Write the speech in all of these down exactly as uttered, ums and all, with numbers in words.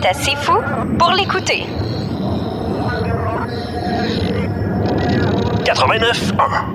est assez fou pour l'écouter. quatre-vingt-neuf un.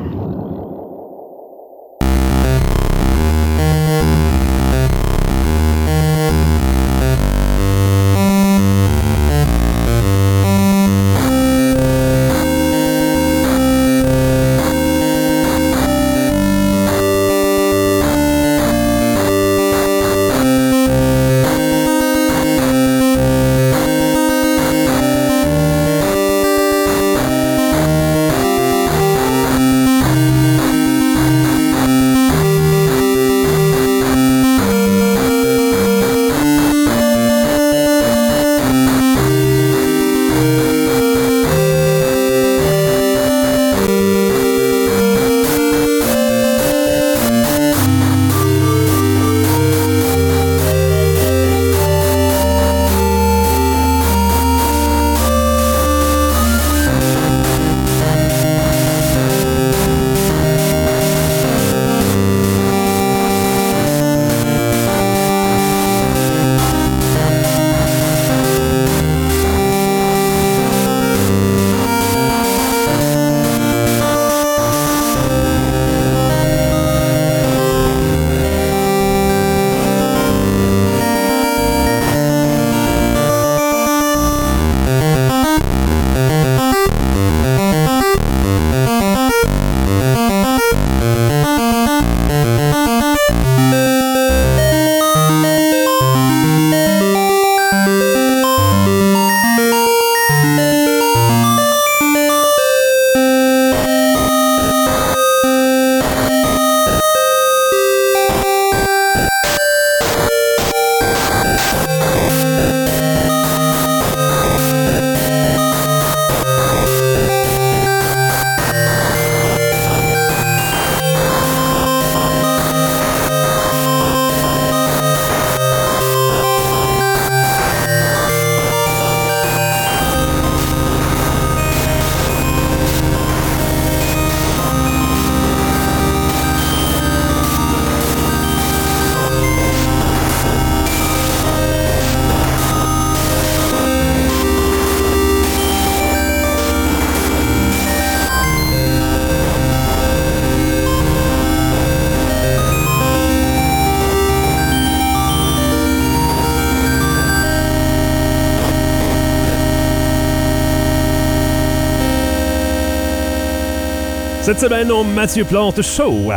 Cette semaine, au Mathieu Plante Show.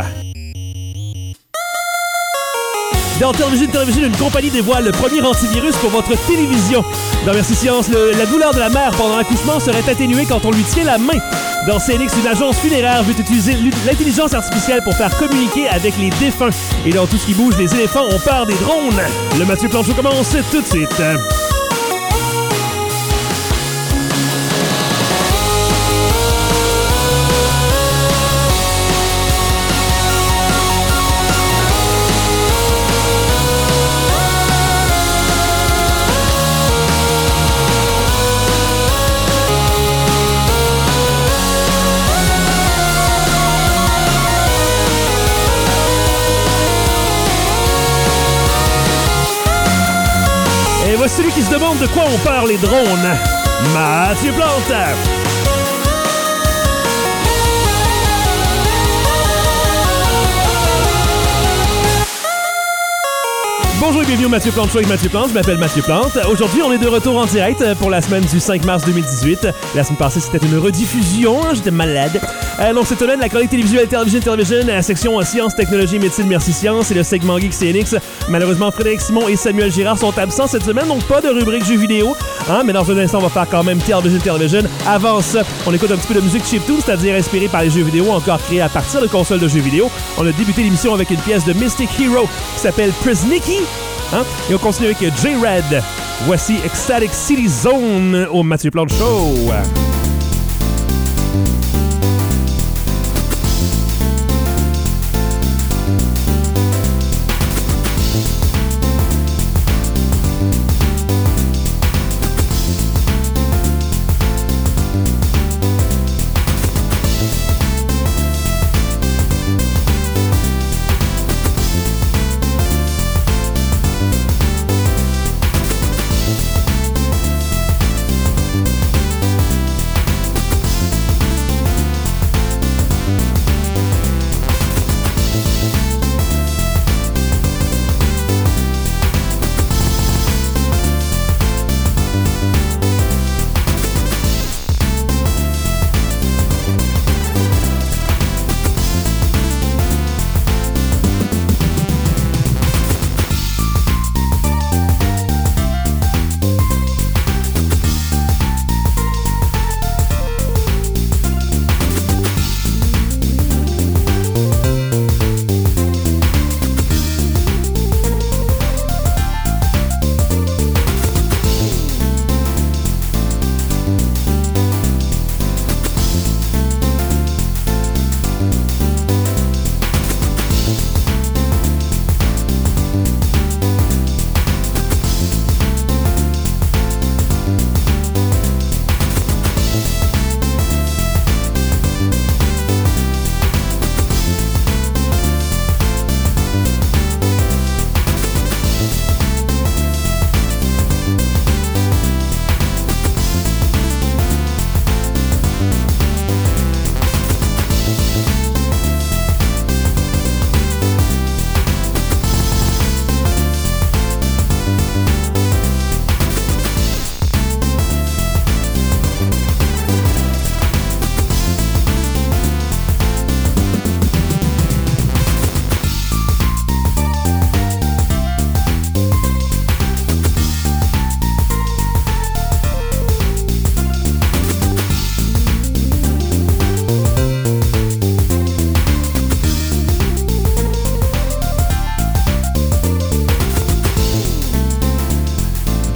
Dans Television Television, une compagnie dévoile le premier antivirus pour votre télévision. Dans Merci Science, le, la douleur de la mère pendant l'accouchement serait atténuée quand on lui tient la main. Dans C N X, une agence funéraire veut utiliser l'intelligence artificielle pour faire communiquer avec les défunts. Et dans Tout ce qui bouge, les éléphants ont peur des drones. Le Mathieu Plante Show commence tout de suite. Et voici celui qui se demande de quoi on parle les drones. Mathieu Plante. Bonjour et bienvenue au Mathieu Plante Show avec Mathieu Plante. Je m'appelle Mathieu Plante. Aujourd'hui, on est de retour en direct pour la semaine du cinq mars deux mille dix-huit. La semaine passée, c'était une rediffusion. J'étais malade. Euh, donc, cette semaine, la chronique télévisuelle Television Television, la section Sciences, Technologie, Médecine, Merci Science et le segment Geek C N X. Malheureusement, Frédéric Simon et Samuel Girard sont absents cette semaine, donc pas de rubrique jeux vidéo. Hein, mais dans un instant, on va faire quand même Television Television. Avant ça, on écoute un petit peu de musique chiptune, c'est-à-dire inspirée par les jeux vidéo, encore créée à partir de consoles de jeux vidéo. On a débuté l'émission avec une pièce de Mystic Hero qui s'appelle Prisniki. Hein? Et on continue avec J-Red. Voici Ecstatic City Zone au Mathieu Plante Show.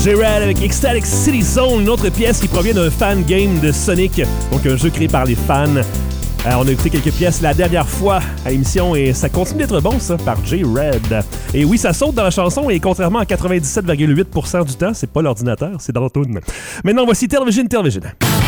J-Rad avec Ecstatic City Zone, une autre pièce qui provient d'un fan game de Sonic, donc un jeu créé par les fans. Euh, on a écouté quelques pièces la dernière fois à l'émission et ça continue d'être bon, ça, par J-Red. Et oui, ça saute dans la chanson et contrairement à quatre-vingt-dix-sept virgule huit pour cent du temps, c'est pas l'ordinateur, c'est dans le tune. Maintenant, voici Television Television.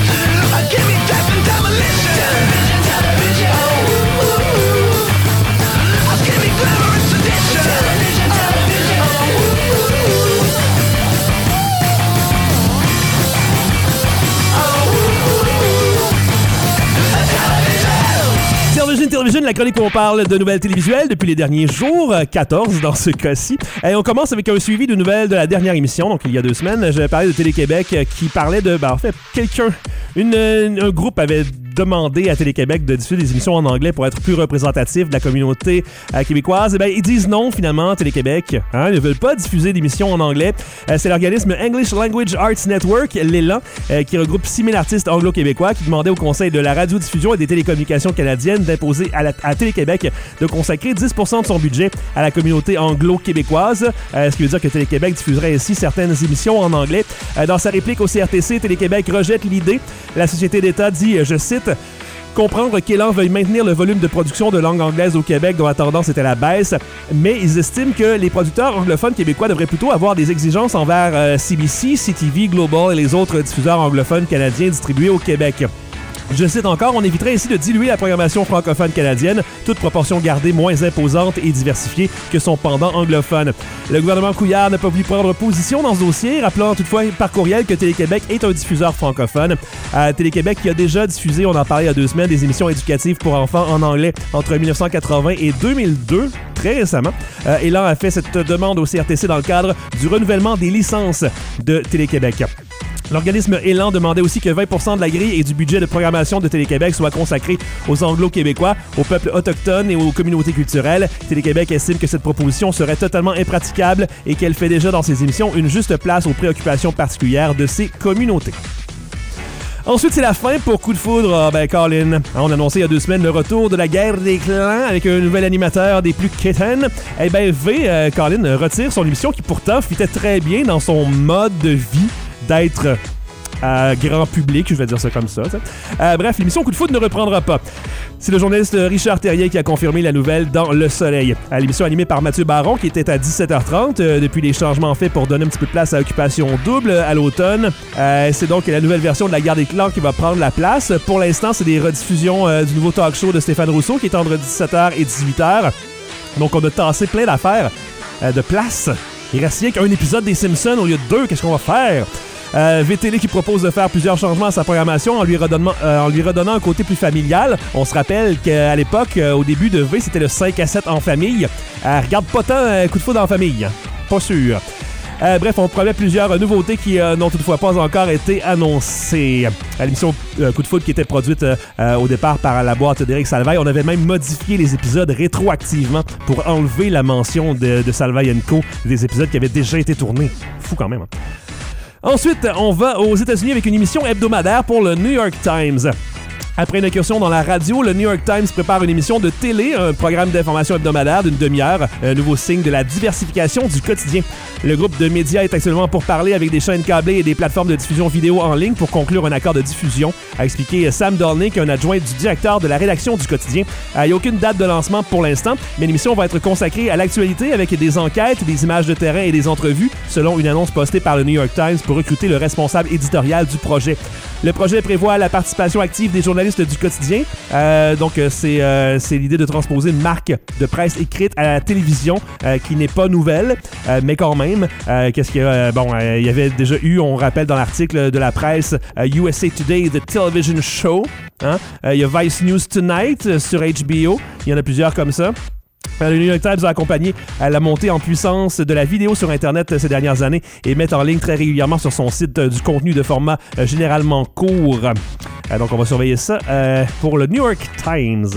Television Television, la chronique où on parle de nouvelles télévisuelles depuis les derniers jours, quatorze dans ce cas-ci. Et on commence avec un suivi de nouvelles de la dernière émission, donc il y a deux semaines. J'avais parlé de Télé-Québec qui parlait de, ben en fait, quelqu'un, une, un groupe avait demandé à Télé-Québec de diffuser des émissions en anglais pour être plus représentatif de la communauté euh, québécoise. Et ben ils disent non finalement, Télé-Québec. Hein, ils ne veulent pas diffuser d'émissions en anglais. Euh, c'est l'organisme English Language Arts Network, l'Élan, euh, qui regroupe six mille artistes anglo-québécois qui demandait au Conseil de la radiodiffusion et des télécommunications canadiennes d'imposer à, la, à Télé-Québec de consacrer dix pour cent de son budget à la communauté anglo-québécoise. Euh, ce qui veut dire que Télé-Québec diffuserait ainsi certaines émissions en anglais. Euh, dans sa réplique au C R T C, Télé-Québec rejette l'idée. La Société d'État dit, je cite, comprendre qu'Élan veuille maintenir le volume de production de langue anglaise au Québec dont la tendance était à la baisse, mais ils estiment que les producteurs anglophones québécois devraient plutôt avoir des exigences envers euh, C B C, C T V, Global et les autres diffuseurs anglophones canadiens distribués au Québec. Je cite encore, on éviterait ainsi de diluer la programmation francophone canadienne, toute proportion gardée moins imposante et diversifiée que son pendant anglophone. Le gouvernement Couillard n'a pas voulu prendre position dans ce dossier, rappelant toutefois par courriel que Télé-Québec est un diffuseur francophone. Euh, Télé-Québec qui a déjà diffusé, on en parlait il y a deux semaines, des émissions éducatives pour enfants en anglais entre dix-neuf cent quatre-vingts et deux mille deux, très récemment. Euh, Élan a fait cette demande au C R T C dans le cadre du renouvellement des licences de Télé-Québec. L'organisme Élan demandait aussi que vingt pour cent de la grille et du budget de programmation de Télé-Québec soient consacrés aux Anglo-Québécois, aux peuples autochtones et aux communautés culturelles. Télé-Québec estime que cette proposition serait totalement impraticable et qu'elle fait déjà dans ses émissions une juste place aux préoccupations particulières de ces communautés. Ensuite, c'est la fin pour Coup de foudre. Ah, ben, Colin, on a annoncé il y a deux semaines le retour de la guerre des clans avec un nouvel animateur des plus quétaines. Eh ben, V, euh, Colin retire son émission qui pourtant fitait très bien dans son mode de vie d'être euh, grand public, je vais dire ça comme ça. Euh, bref, l'émission Coup de foudre ne reprendra pas. C'est le journaliste Richard Terrien qui a confirmé la nouvelle dans Le Soleil. À l'émission animée par Mathieu Baron, qui était à dix-sept heures trente, euh, depuis les changements faits pour donner un petit peu de place à Occupation Double à l'automne. Euh, c'est donc la nouvelle version de la guerre des clans qui va prendre la place. Pour l'instant, c'est des rediffusions euh, du nouveau talk show de Stéphane Rousseau qui est entre dix-sept heures et dix-huit heures. Donc, on a tassé plein d'affaires euh, de place. Il reste rien qu'un épisode des Simpsons au lieu de deux. Qu'est-ce qu'on va faire? Euh, V T L qui propose de faire plusieurs changements à sa programmation en lui redonnant, euh, en lui redonnant un côté plus familial. On se rappelle qu'à l'époque, euh, au début de V, c'était le cinq à sept en famille. Euh, regarde pas tant euh, Coup de foudre en famille. Pas sûr. Euh, bref, on promet plusieurs nouveautés qui euh, n'ont toutefois pas encore été annoncées. À l'émission euh, Coup de foudre qui était produite euh, euh, au départ par la boîte d'Éric Salvaille, on avait même modifié les épisodes rétroactivement pour enlever la mention de, de Salvaille and Co. des épisodes qui avaient déjà été tournés. Fou quand même. Hein? Ensuite, on va aux États-Unis avec une émission hebdomadaire pour le New York Times. Après une incursion dans la radio, le New York Times prépare une émission de télé, un programme d'information hebdomadaire d'une demi-heure, un nouveau signe de la diversification du quotidien. Le groupe de médias est actuellement pour parler avec des chaînes câblées et des plateformes de diffusion vidéo en ligne pour conclure un accord de diffusion, a expliqué Sam Dolnick, un adjoint du directeur de la rédaction du quotidien. Il n'y a aucune date de lancement pour l'instant, mais l'émission va être consacrée à l'actualité avec des enquêtes, des images de terrain et des entrevues, selon une annonce postée par le New York Times pour recruter le responsable éditorial du projet. Le projet prévoit la participation active des journalistes du quotidien. Euh, donc, c'est, euh, c'est l'idée de transposer une marque de presse écrite à la télévision euh, qui n'est pas nouvelle, euh, mais quand même. Euh, qu'est-ce qu'il y a? Euh, bon, euh, il y avait déjà eu, on rappelle dans l'article de la presse, euh, U S A Today, The Television Show. Hein? Euh, il y a Vice News Tonight euh, sur H B O. Il y en a plusieurs comme ça. Le New York Times a accompagné la montée en puissance de la vidéo sur Internet ces dernières années et met en ligne très régulièrement sur son site du contenu de format généralement court. Donc, on va surveiller ça pour le New York Times.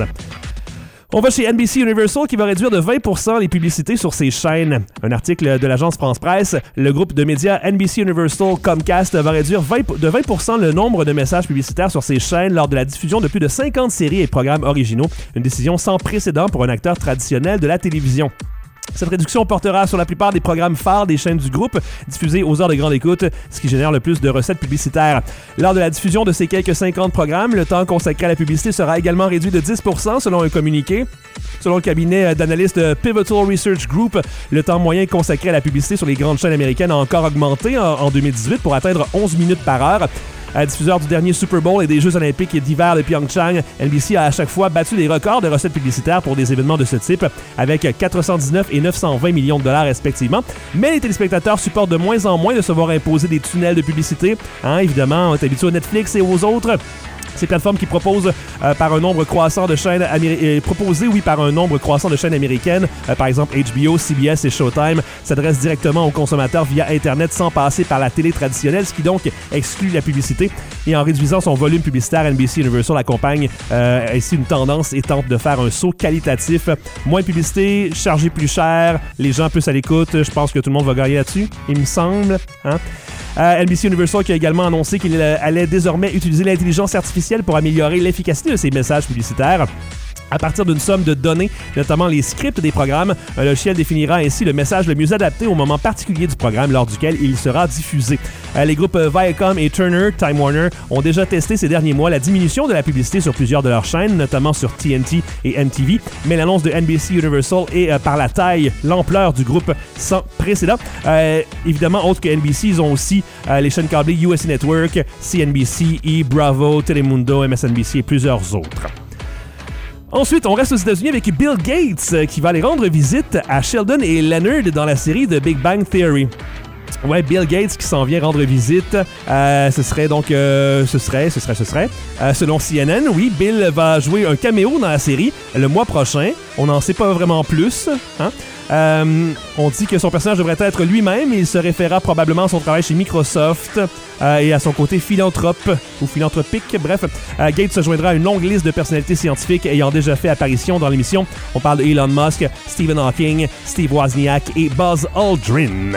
On va chez N B C Universal qui va réduire de vingt pour cent les publicités sur ses chaînes. Un article de l'agence France Presse, le groupe de médias N B C Universal Comcast va réduire de vingt pour cent le nombre de messages publicitaires sur ses chaînes lors de la diffusion de plus de cinquante séries et programmes originaux. Une décision sans précédent pour un acteur traditionnel de la télévision. Cette réduction portera sur la plupart des programmes phares des chaînes du groupe diffusés aux heures de grande écoute, ce qui génère le plus de recettes publicitaires. Lors de la diffusion de ces quelques cinquante programmes, le temps consacré à la publicité sera également réduit de dix pour cent selon un communiqué. Selon le cabinet d'analystes Pivotal Research Group, le temps moyen consacré à la publicité sur les grandes chaînes américaines a encore augmenté en, en deux mille dix-huit pour atteindre onze minutes par heure. À diffuseur du dernier Super Bowl et des Jeux olympiques d'hiver de Pyeongchang, N B C a à chaque fois battu les records de recettes publicitaires pour des événements de ce type, avec quatre cent dix-neuf et neuf cent vingt millions de dollars respectivement. Mais les téléspectateurs supportent de moins en moins de se voir imposer des tunnels de publicité. Hein, évidemment, on est habitué à Netflix et aux autres. Ces plateformes qui proposent euh, par un nombre croissant de chaînes améri- euh, proposées oui par un nombre croissant de chaînes américaines, euh, par exemple H B O, C B S et Showtime, s'adressent directement aux consommateurs via Internet sans passer par la télé traditionnelle, ce qui donc exclut la publicité. Et en réduisant son volume publicitaire, N B C Universal accompagne euh, ainsi une tendance et tente de faire un saut qualitatif. Moins de publicité, charger plus cher, les gens plus à l'écoute. Je pense que tout le monde va gagner là-dessus, il me semble. Hein? Euh, N B C Universal qui a également annoncé qu'il allait désormais utiliser l'intelligence artificielle pour améliorer l'efficacité de ses messages publicitaires. À partir d'une somme de données, notamment les scripts des programmes, un logiciel définira ainsi le message le mieux adapté au moment particulier du programme lors duquel il sera diffusé. Euh, les groupes Viacom et Turner, Time Warner, ont déjà testé ces derniers mois la diminution de la publicité sur plusieurs de leurs chaînes, notamment sur T N T et M T V, mais l'annonce de N B C Universal est euh, par la taille, l'ampleur du groupe sans précédent. Euh, évidemment, autre que N B C, ils ont aussi euh, les chaînes câblées U S A Network, C N B C, E, Bravo, Telemundo, M S N B C et plusieurs autres. Ensuite, on reste aux États-Unis avec Bill Gates euh, qui va aller rendre visite à Sheldon et Leonard dans la série de Big Bang Theory. Ouais, Bill Gates qui s'en vient rendre visite. Euh, ce serait donc... Euh, ce serait, ce serait, ce serait... Euh, selon C N N, oui, Bill va jouer un caméo dans la série le mois prochain. On n'en sait pas vraiment plus. Hein? Euh, on dit que son personnage devrait être lui-même et il se référera probablement à son travail chez Microsoft euh, et à son côté philanthrope ou philanthropique. Bref, euh, Gates se joindra à une longue liste de personnalités scientifiques ayant déjà fait apparition dans l'émission. On parle de Elon Musk, Stephen Hawking, Steve Wozniak et Buzz Aldrin.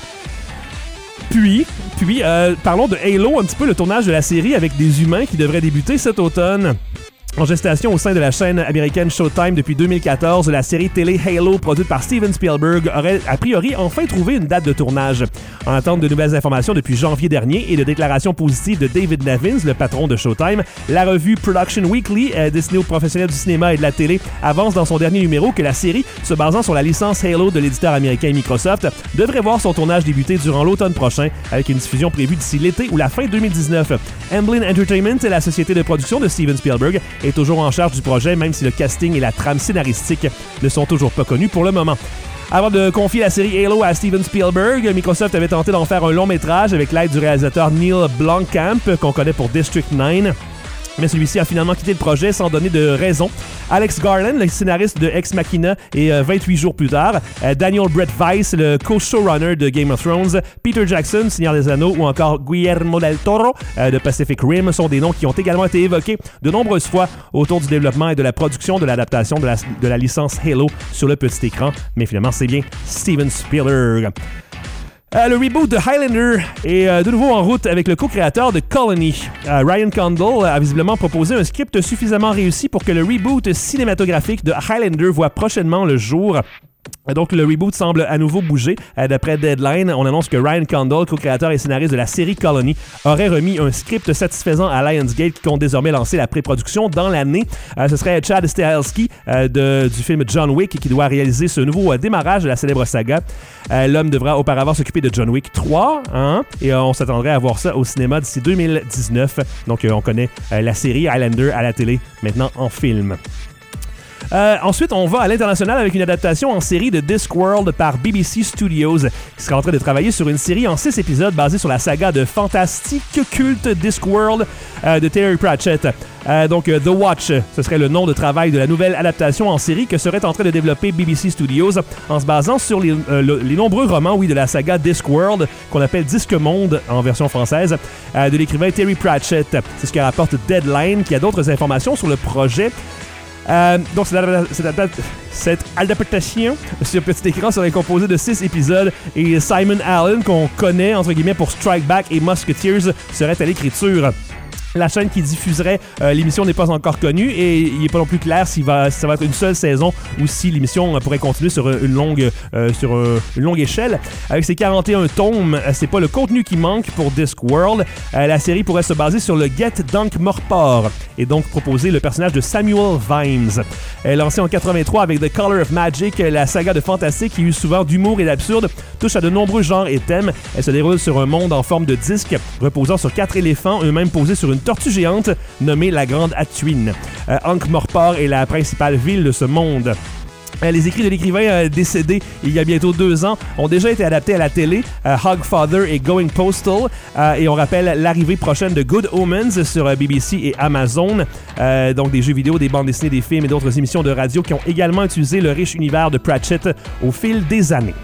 Puis, puis euh, parlons de Halo, un petit peu le tournage de la série avec des humains qui devrait débuter cet automne. En gestation au sein de la chaîne américaine Showtime depuis deux mille quatorze, la série télé Halo, produite par Steven Spielberg, aurait a priori enfin trouvé une date de tournage. En attente de nouvelles informations depuis janvier dernier et de déclarations positives de David Nevins, le patron de Showtime, la revue Production Weekly, euh, destinée aux professionnels du cinéma et de la télé, avance dans son dernier numéro que la série, se basant sur la licence Halo de l'éditeur américain Microsoft, devrait voir son tournage débuter durant l'automne prochain, avec une diffusion prévue d'ici l'été ou la fin deux mille dix-neuf. Amblin Entertainment, la société de production de Steven Spielberg, est toujours en charge du projet, même si le casting et la trame scénaristique ne sont toujours pas connus pour le moment. Avant de confier la série Halo à Steven Spielberg, Microsoft avait tenté d'en faire un long métrage avec l'aide du réalisateur Neil Blomkamp, qu'on connaît pour District neuf. Mais celui-ci a finalement quitté le projet sans donner de raison. Alex Garland, le scénariste de Ex Machina, et euh, vingt-huit jours plus tard, euh, Daniel Brett Weiss, le co-showrunner de Game of Thrones, Peter Jackson, Seigneur des Anneaux, ou encore Guillermo del Toro euh, de Pacific Rim sont des noms qui ont également été évoqués de nombreuses fois autour du développement et de la production de l'adaptation de la, de la licence Halo sur le petit écran. Mais finalement, c'est bien Steven Spielberg. Euh, le reboot de Highlander est euh, de nouveau en route avec le co-créateur de Colony. Euh, Ryan Condal a visiblement proposé un script suffisamment réussi pour que le reboot cinématographique de Highlander voit prochainement le jour. Donc, le reboot semble à nouveau bouger. Euh, d'après Deadline, on annonce que Ryan Condal, co-créateur et scénariste de la série Colony, aurait remis un script satisfaisant à Lionsgate qui compte désormais lancer la pré-production dans l'année. Euh, ce serait Chad Stahelski euh, de, du film John Wick qui doit réaliser ce nouveau euh, démarrage de la célèbre saga. Euh, l'homme devra auparavant s'occuper de John Wick trois, hein, et euh, on s'attendrait à voir ça au cinéma d'ici deux mille dix-neuf. Donc, euh, on connaît euh, la série Highlander à la télé, maintenant en film. Euh, ensuite, on va à l'international avec une adaptation en série de Discworld par B B C Studios, qui sera en train de travailler sur une série en six épisodes basée sur la saga de fantastique culte Discworld euh, de Terry Pratchett. Euh, donc, euh, The Watch, ce serait le nom de travail de la nouvelle adaptation en série que serait en train de développer B B C Studios en se basant sur les, euh, le, les nombreux romans oui, de la saga Discworld, qu'on appelle Disque Monde en version française, euh, de l'écrivain Terry Pratchett. C'est ce que rapporte Deadline, qui a d'autres informations sur le projet. Euh, donc, cette, cette, cette adaptation sur petit écran serait composée de six épisodes et Simon Allen, qu'on connaît entre guillemets pour Strike Back et Musketeers, serait à l'écriture. La chaîne qui diffuserait euh, l'émission n'est pas encore connue et il n'est pas non plus clair s'il va, si ça va être une seule saison ou si l'émission euh, pourrait continuer sur une longue, euh, sur euh, une longue échelle. Avec ses quarante et un tomes, euh, c'est pas le contenu qui manque pour Discworld. Euh, la série pourrait se baser sur le Get d'Ankh-Morpork et donc proposer le personnage de Samuel Vimes. Euh, lancée en quatre-vingt-trois avec The Color of Magic, la saga de fantastique qui use souvent d'humour et d'absurde, touche à de nombreux genres et thèmes. Elle se déroule sur un monde en forme de disque reposant sur quatre éléphants, eux-mêmes posés sur une tortue géante nommée la Grande Atuin. Euh, Ankh-Morpork est la principale ville de ce monde. Euh, les écrits de l'écrivain euh, décédé il y a bientôt deux ans ont déjà été adaptés à la télé, euh, Hogfather et Going Postal, euh, et on rappelle l'arrivée prochaine de Good Omens sur euh, B B C et Amazon, euh, donc des jeux vidéo, des bandes dessinées, des films et d'autres émissions de radio qui ont également utilisé le riche univers de Pratchett au fil des années.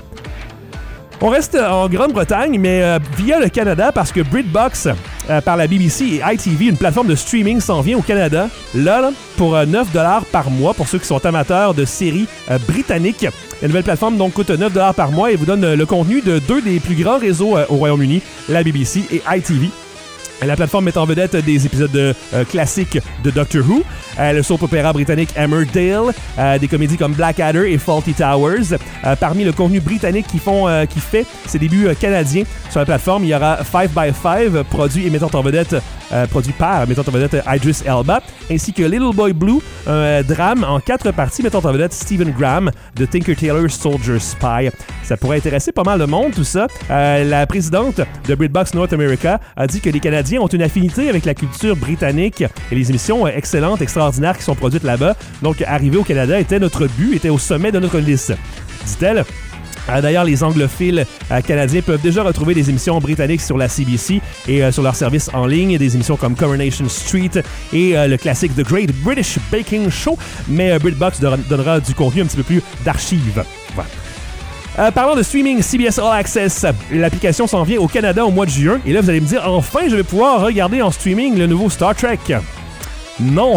On reste en Grande-Bretagne, mais euh, via le Canada, parce que BritBox, euh, par la B B C et I T V, une plateforme de streaming, s'en vient au Canada, là, là pour euh, neuf dollars par mois, pour ceux qui sont amateurs de séries euh, britanniques. La nouvelle plateforme donc coûte neuf dollars par mois et vous donne euh, le contenu de deux des plus grands réseaux euh, au Royaume-Uni, la B B C et I T V. La plateforme met en vedette des épisodes de, euh, classiques de Doctor Who, euh, le soap opéra britannique Emmerdale, euh, des comédies comme Blackadder et Fawlty Towers. Euh, parmi le contenu britannique qui, font, euh, qui fait ses débuts euh, canadiens sur la plateforme, il y aura five by five, produit et mettant en vedette, euh, produit par mettant en vedette Idris Elba, ainsi que Little Boy Blue, un euh, drame en quatre parties mettant en vedette Stephen Graham de Tinker Tailor Soldier Spy. Ça pourrait intéresser pas mal de monde, tout ça. Euh, la présidente de BritBox North America a dit que les Canadiens ont une affinité avec la culture britannique et les émissions euh, excellentes, extraordinaires qui sont produites là-bas. Donc, arriver au Canada était notre but, était au sommet de notre liste, dit-elle. Euh, d'ailleurs, les anglophiles euh, canadiens peuvent déjà retrouver des émissions britanniques sur la C B C et euh, sur leur service en ligne, des émissions comme Coronation Street et euh, le classique The Great British Baking Show, mais euh, BritBox donnera du contenu un petit peu plus d'archives. Voilà. Euh, parlons de streaming, C B S All Access. L'application s'en vient au Canada au mois de juin. Et là, vous allez me dire, enfin, je vais pouvoir regarder en streaming le nouveau Star Trek. Non!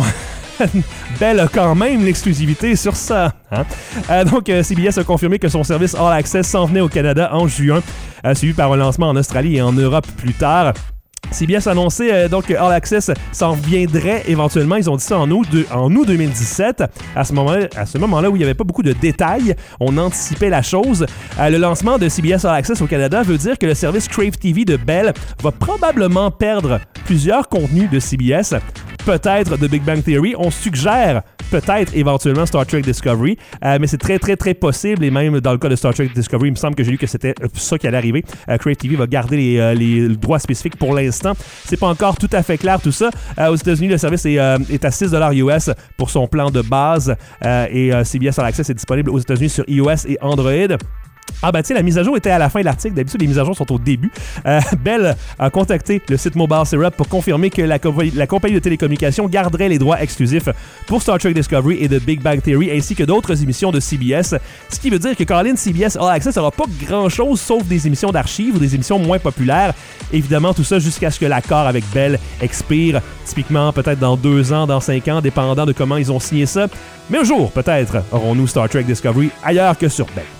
Bell a quand même l'exclusivité sur ça. Hein? Euh, donc, euh, C B S a confirmé que son service All Access s'en venait au Canada en juin, euh, suivi par un lancement en Australie et en Europe plus tard. C B S a annoncé euh, donc que All Access s'en viendrait éventuellement. Ils ont dit ça en août, de, en août deux mille dix-sept. À ce moment-là, à ce moment-là où il n'y avait pas beaucoup de détails, on anticipait la chose. Euh, le lancement de C B S All Access au Canada veut dire que le service Crave T V de Bell va probablement perdre plusieurs contenus de C B S. Peut-être de Big Bang Theory. On suggère peut-être éventuellement Star Trek Discovery, euh, mais c'est très très très possible, et même dans le cas de Star Trek Discovery, il me semble que j'ai lu que c'était ça qui allait arriver. Euh, Crave T V va garder les, euh, les droits spécifiques pour l'instant. C'est pas encore tout à fait clair tout ça. Euh, aux États-Unis, le service est, euh, est à six dollars U S pour son plan de base, euh, et euh, C B S All Access est disponible aux États-Unis sur iOS et Android. Ah ben tiens, la mise à jour était à la fin de l'article. D'habitude, les mises à jour sont au début. Euh, Bell a contacté le site Mobile Syrup pour confirmer que la, co- la compagnie de télécommunications garderait les droits exclusifs pour Star Trek Discovery et The Big Bang Theory, ainsi que d'autres émissions de C B S. Ce qui veut dire que Colin, C B S All Access n'aura pas grand-chose sauf des émissions d'archives ou des émissions moins populaires. Évidemment, tout ça jusqu'à ce que l'accord avec Bell expire, typiquement peut-être dans deux ans, dans cinq ans, dépendant de comment ils ont signé ça. Mais un jour, peut-être, aurons-nous Star Trek Discovery ailleurs que sur Bell.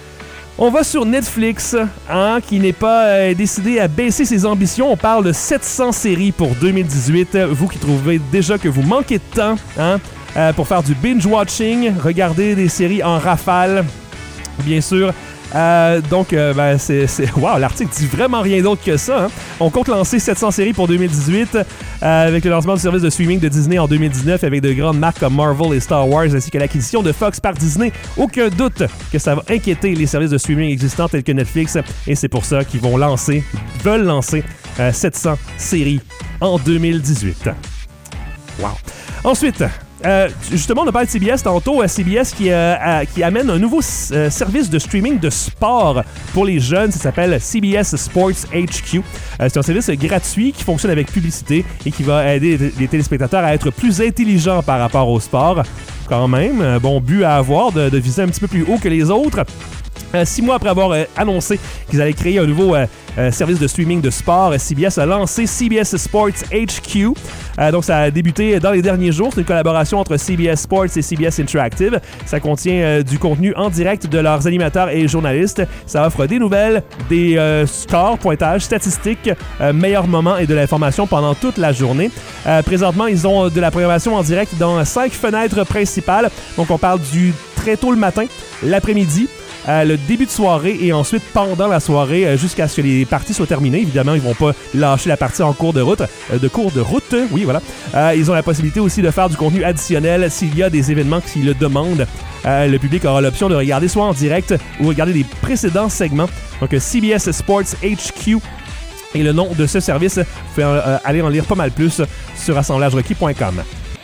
On va sur Netflix, hein, qui n'est pas euh, décidé à baisser ses ambitions. On parle de sept cents séries pour deux mille dix-huit. Vous qui trouvez déjà que vous manquez de temps, hein, euh, pour faire du binge-watching, regarder des séries en rafale, bien sûr. Euh, donc, euh, ben, c'est, c'est... Wow, l'article dit vraiment rien d'autre que ça. Hein? On compte lancer sept cents séries pour deux mille dix-huit euh, avec le lancement du service de streaming de Disney en deux mille dix-neuf avec de grandes marques comme Marvel et Star Wars ainsi que l'acquisition de Fox par Disney. Aucun doute que ça va inquiéter les services de streaming existants tels que Netflix et c'est pour ça qu'ils vont lancer, veulent lancer euh, sept cents séries en deux mille dix-huit. Wow. Ensuite... Euh, justement, on a parlé de C B S tantôt, C B S qui, euh, a, qui amène un nouveau euh, service de streaming de sport pour les jeunes. Ça s'appelle C B S Sports H Q. Euh, c'est un service gratuit qui fonctionne avec publicité et qui va aider les téléspectateurs à être plus intelligents par rapport au sport. Quand même, un bon but à avoir de, de viser un petit peu plus haut que les autres. Euh, six mois après avoir euh, annoncé qu'ils allaient créer un nouveau euh, euh, service de streaming de sport, C B S a lancé C B S Sports H Q. Euh, donc, ça a débuté dans les derniers jours. C'est une collaboration entre C B S Sports et C B S Interactive. Ça contient euh, du contenu en direct de leurs animateurs et journalistes. Ça offre des nouvelles, des euh, scores, pointages, statistiques, euh, meilleurs moments et de l'information pendant toute la journée. Euh, présentement, ils ont de la programmation en direct dans cinq fenêtres principales. Donc, on parle du très tôt le matin, l'après-midi, Euh, le début de soirée et ensuite pendant la soirée euh, jusqu'à ce que les parties soient terminées. Évidemment, ils vont pas lâcher la partie en cours de route. Euh, de cours de route, oui, voilà. Euh, ils ont la possibilité aussi de faire du contenu additionnel s'il y a des événements qui le demandent. Euh, le public aura l'option de regarder soit en direct ou regarder les précédents segments. Donc, C B S Sports H Q est le nom de ce service. Vous pouvez euh, aller en lire pas mal plus sur assemblage requis point com.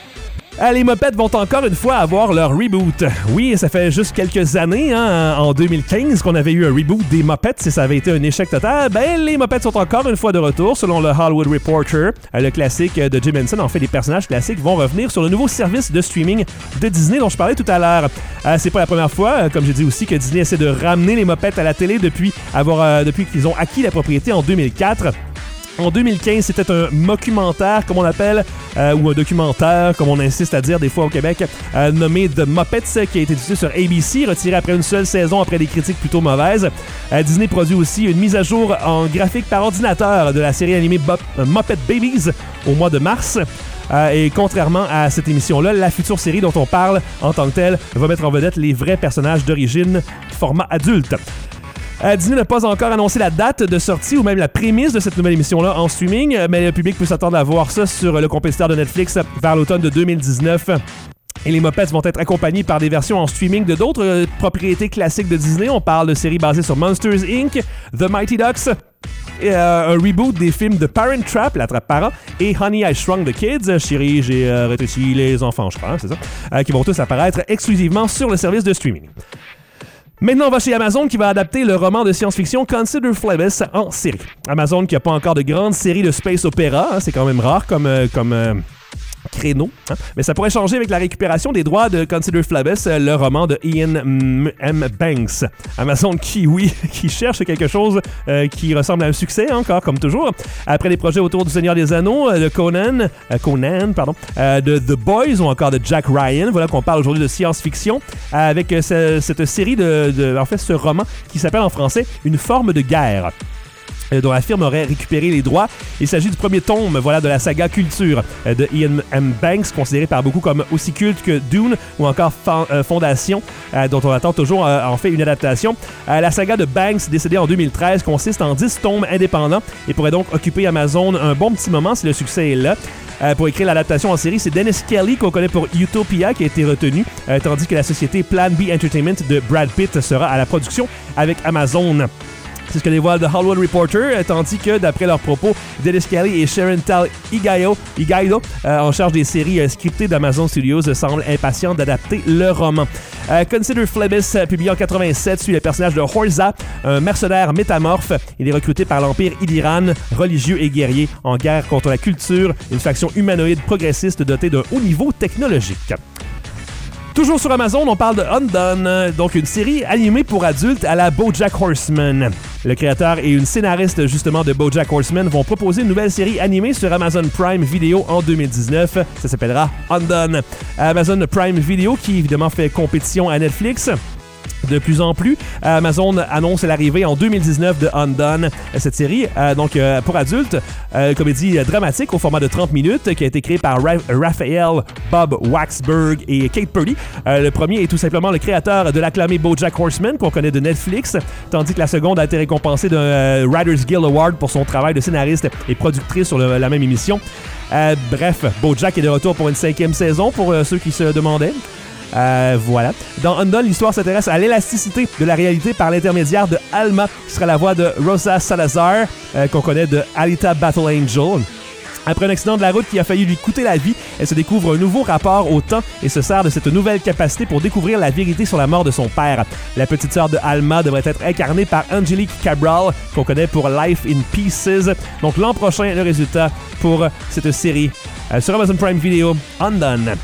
Ah, les mopettes vont encore une fois avoir leur reboot. Oui, ça fait juste quelques années, hein, en deux mille quinze, qu'on avait eu un reboot des mopettes et ça avait été un échec total. Ben, les mopettes sont encore une fois de retour, selon le Hollywood Reporter. Le classique de Jim Henson, en fait, les personnages classiques vont revenir sur le nouveau service de streaming de Disney dont je parlais tout à l'heure. Euh, c'est pas la première fois, comme j'ai dit aussi, que Disney essaie de ramener les mopettes à la télé depuis, avoir, euh, depuis qu'ils ont acquis la propriété en deux mille quatre. En deux mille quinze, c'était un mockumentaire, comme on l'appelle, euh, ou un documentaire, comme on insiste à dire des fois au Québec, euh, nommé The Muppets, qui a été diffusé sur A B C, retiré après une seule saison après des critiques plutôt mauvaises. Euh, Disney produit aussi une mise à jour en graphique par ordinateur de la série animée Bo- euh, Muppet Babies au mois de mars. Euh, et contrairement à cette émission-là, la future série dont on parle en tant que telle va mettre en vedette les vrais personnages d'origine format adulte. Euh, Disney n'a pas encore annoncé la date de sortie ou même la prémisse de cette nouvelle émission-là en streaming, mais le public peut s'attendre à voir ça sur le compétiteur de Netflix vers l'automne de deux mille dix-neuf. Et les Muppets vont être accompagnés par des versions en streaming de d'autres euh, propriétés classiques de Disney. On parle de séries basées sur Monsters Incorporated, The Mighty Ducks, et, euh, un reboot des films de Parent Trap, l'attrape-parent, et Honey, I Shrunk the Kids, Chérie, j'ai euh, rétréci les enfants, je crois, hein, c'est ça, euh, qui vont tous apparaître exclusivement sur le service de streaming. Maintenant, on va chez Amazon qui va adapter le roman de science-fiction Consider Phlebas en série. Amazon qui n'a pas encore de grande série de space opéra, hein, c'est quand même rare comme, euh, comme euh, créneau, hein, mais ça pourrait changer avec la récupération des droits de Consider Phlebas, euh, le roman de Ian M. Banks. Amazon qui, oui, qui cherche quelque chose euh, qui ressemble à un succès encore, comme toujours. Après les projets autour du Seigneur des Anneaux, euh, de Conan, euh, Conan, pardon, euh, de The Boys ou encore de Jack Ryan, voilà qu'on parle aujourd'hui de science-fiction, euh, avec euh, ce, cette série de, de, en fait, ce roman qui s'appelle en français Une forme de guerre, dont la firme aurait récupéré les droits. Il s'agit du premier tome, voilà, de la saga Culture de Ian M. Banks, considéré par beaucoup comme aussi culte que Dune ou encore Fondation, euh, dont on attend toujours euh, en fait une adaptation. Euh, la saga de Banks, décédée en deux mille treize, consiste en dix tomes indépendants et pourrait donc occuper Amazon un bon petit moment si le succès est là. Euh, pour écrire l'adaptation en série, c'est Dennis Kelly, qu'on connaît pour Utopia, qui a été retenu, euh, tandis que la société Plan B Entertainment de Brad Pitt sera à la production avec Amazon. C'est ce que dévoile The Hollywood Reporter, tandis que, d'après leurs propos, Dennis Kelly et Sharon Tal Higaio, Higaio euh, en charge des séries euh, scriptées d'Amazon Studios, euh, semblent impatients d'adapter le roman. Euh, Consider Phlebas, euh, publié en quatre-vingt-sept, suit le personnage de Horza, un mercenaire métamorphe. Il est recruté par l'Empire Illyran, religieux et guerrier, en guerre contre la culture, une faction humanoïde progressiste dotée d'un haut niveau technologique. Toujours sur Amazon, on parle de Undone, donc une série animée pour adultes à la BoJack Horseman. Le créateur et une scénariste justement de BoJack Horseman vont proposer une nouvelle série animée sur Amazon Prime Video en deux mille dix-neuf. Ça s'appellera Undone. Amazon Prime Video qui évidemment fait compétition à Netflix. De plus en plus, Amazon annonce l'arrivée en deux mille dix-neuf de Undone, cette série euh, donc euh, pour adultes, euh, comédie dramatique au format de trente minutes qui a été créée par Ra- Raphael Bob Waxberg et Kate Purdy. Euh, le premier est tout simplement le créateur de l'acclamé BoJack Horseman qu'on connaît de Netflix, tandis que la seconde a été récompensée d'un euh, Writers Guild Award pour son travail de scénariste et productrice sur le, la même émission. Euh, bref, BoJack est de retour pour une cinquième saison pour euh, ceux qui se demandaient. Euh, voilà. Dans Undone, l'histoire s'intéresse à l'élasticité de la réalité par l'intermédiaire de Alma, qui sera la voix de Rosa Salazar, euh, qu'on connaît de Alita Battle Angel. Après un accident de la route qui a failli lui coûter la vie, elle se découvre un nouveau rapport au temps et se sert de cette nouvelle capacité pour découvrir la vérité sur la mort de son père. La petite sœur de Alma devrait être incarnée par Angelique Cabral, qu'on connaît pour Life in Pieces. Donc l'an prochain, le résultat pour cette série euh, sur Amazon Prime Video, Undone.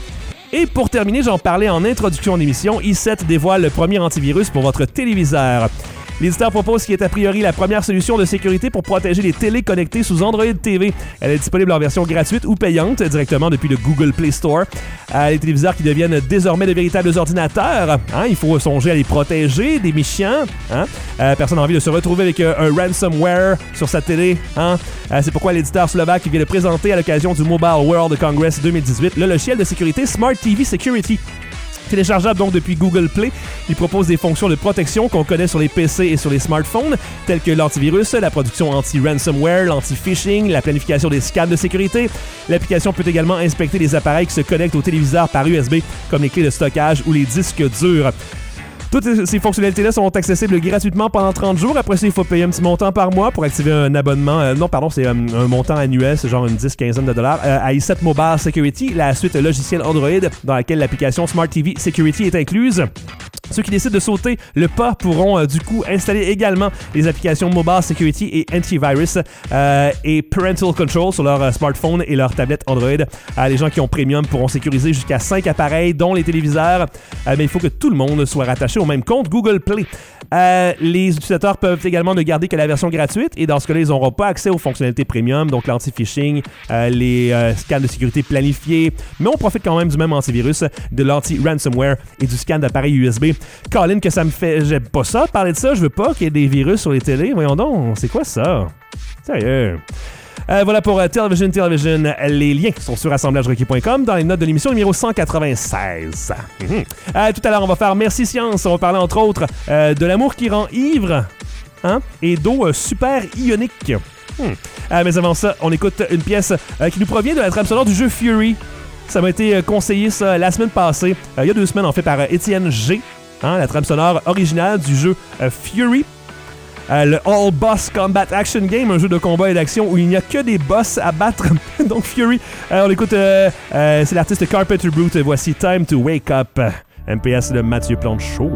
Et pour terminer, j'en parlais en introduction d'émission, i sept dévoile le premier antivirus pour votre téléviseur. L'éditeur propose ce qui est a priori la première solution de sécurité pour protéger les télés connectées sous Android T V. Elle est disponible en version gratuite ou payante directement depuis le Google Play Store. Euh, les téléviseurs qui deviennent désormais de véritables ordinateurs, hein, il faut songer à les protéger des méchants. Hein? Euh, personne n'a envie de se retrouver avec euh, un ransomware sur sa télé. Hein? Euh, c'est pourquoi l'éditeur slovaque vient de présenter à l'occasion du Mobile World Congress deux mille dix-huit le logiciel de sécurité Smart T V Security. Téléchargeable donc depuis Google Play, il propose des fonctions de protection qu'on connaît sur les P C et sur les smartphones, telles que l'antivirus, la production anti-ransomware, l'anti-phishing, la planification des scans de sécurité. L'application peut également inspecter les appareils qui se connectent au téléviseur par U S B, comme les clés de stockage ou les disques durs. Toutes ces fonctionnalités-là sont accessibles gratuitement pendant trente jours. Après ça, il faut payer un petit montant par mois pour activer un abonnement. Euh, non, pardon, c'est euh, un montant annuel, c'est genre une dix quinzaine de dollars. Euh, à i sept Mobile Security, la suite logicielle Android dans laquelle l'application Smart T V Security est incluse. Ceux qui décident de sauter le pas pourront euh, du coup installer également les applications Mobile Security et Antivirus euh, et Parental Control sur leur euh, smartphone et leur tablette Android. Euh, les gens qui ont Premium pourront sécuriser jusqu'à cinq appareils, dont les téléviseurs. Euh, mais il faut que tout le monde soit rattaché au même compte Google Play. Euh, les utilisateurs peuvent également ne garder que la version gratuite et dans ce cas-là, ils n'auront pas accès aux fonctionnalités Premium, donc l'anti-phishing, euh, les euh, scans de sécurité planifiés, mais on profite quand même du même antivirus, de l'anti-ransomware et du scan d'appareils U S B. Colin, que ça me fait... J'aime pas ça, parler de ça, je veux pas qu'il y ait des virus sur les télés. Voyons donc, c'est quoi ça? Sérieux? Euh, voilà pour euh, Television Television. Les liens sont sur assemblage requis point com dans les notes de l'émission numéro cent quatre-vingt-seize. Mm-hmm. Euh, tout à l'heure, on va faire Merci Science. On va parler entre autres euh, de l'amour qui rend ivre, hein, et d'eau euh, super ionique. Hmm. Euh, mais avant ça, on écoute une pièce euh, qui nous provient de la trame sonore du jeu Fury. Ça m'a été euh, conseillé ça la semaine passée, euh, il y a deux semaines en fait, par euh, Étienne G. Hein, la trame sonore originale du jeu euh, Fury. Euh, le All Boss Combat Action Game, un jeu de combat et d'action où il n'y a que des boss à battre. Donc Fury, euh, on écoute, euh, euh, c'est l'artiste Carpenter Brute. Voici Time to Wake Up. M P S, le Mathieu Plante Show.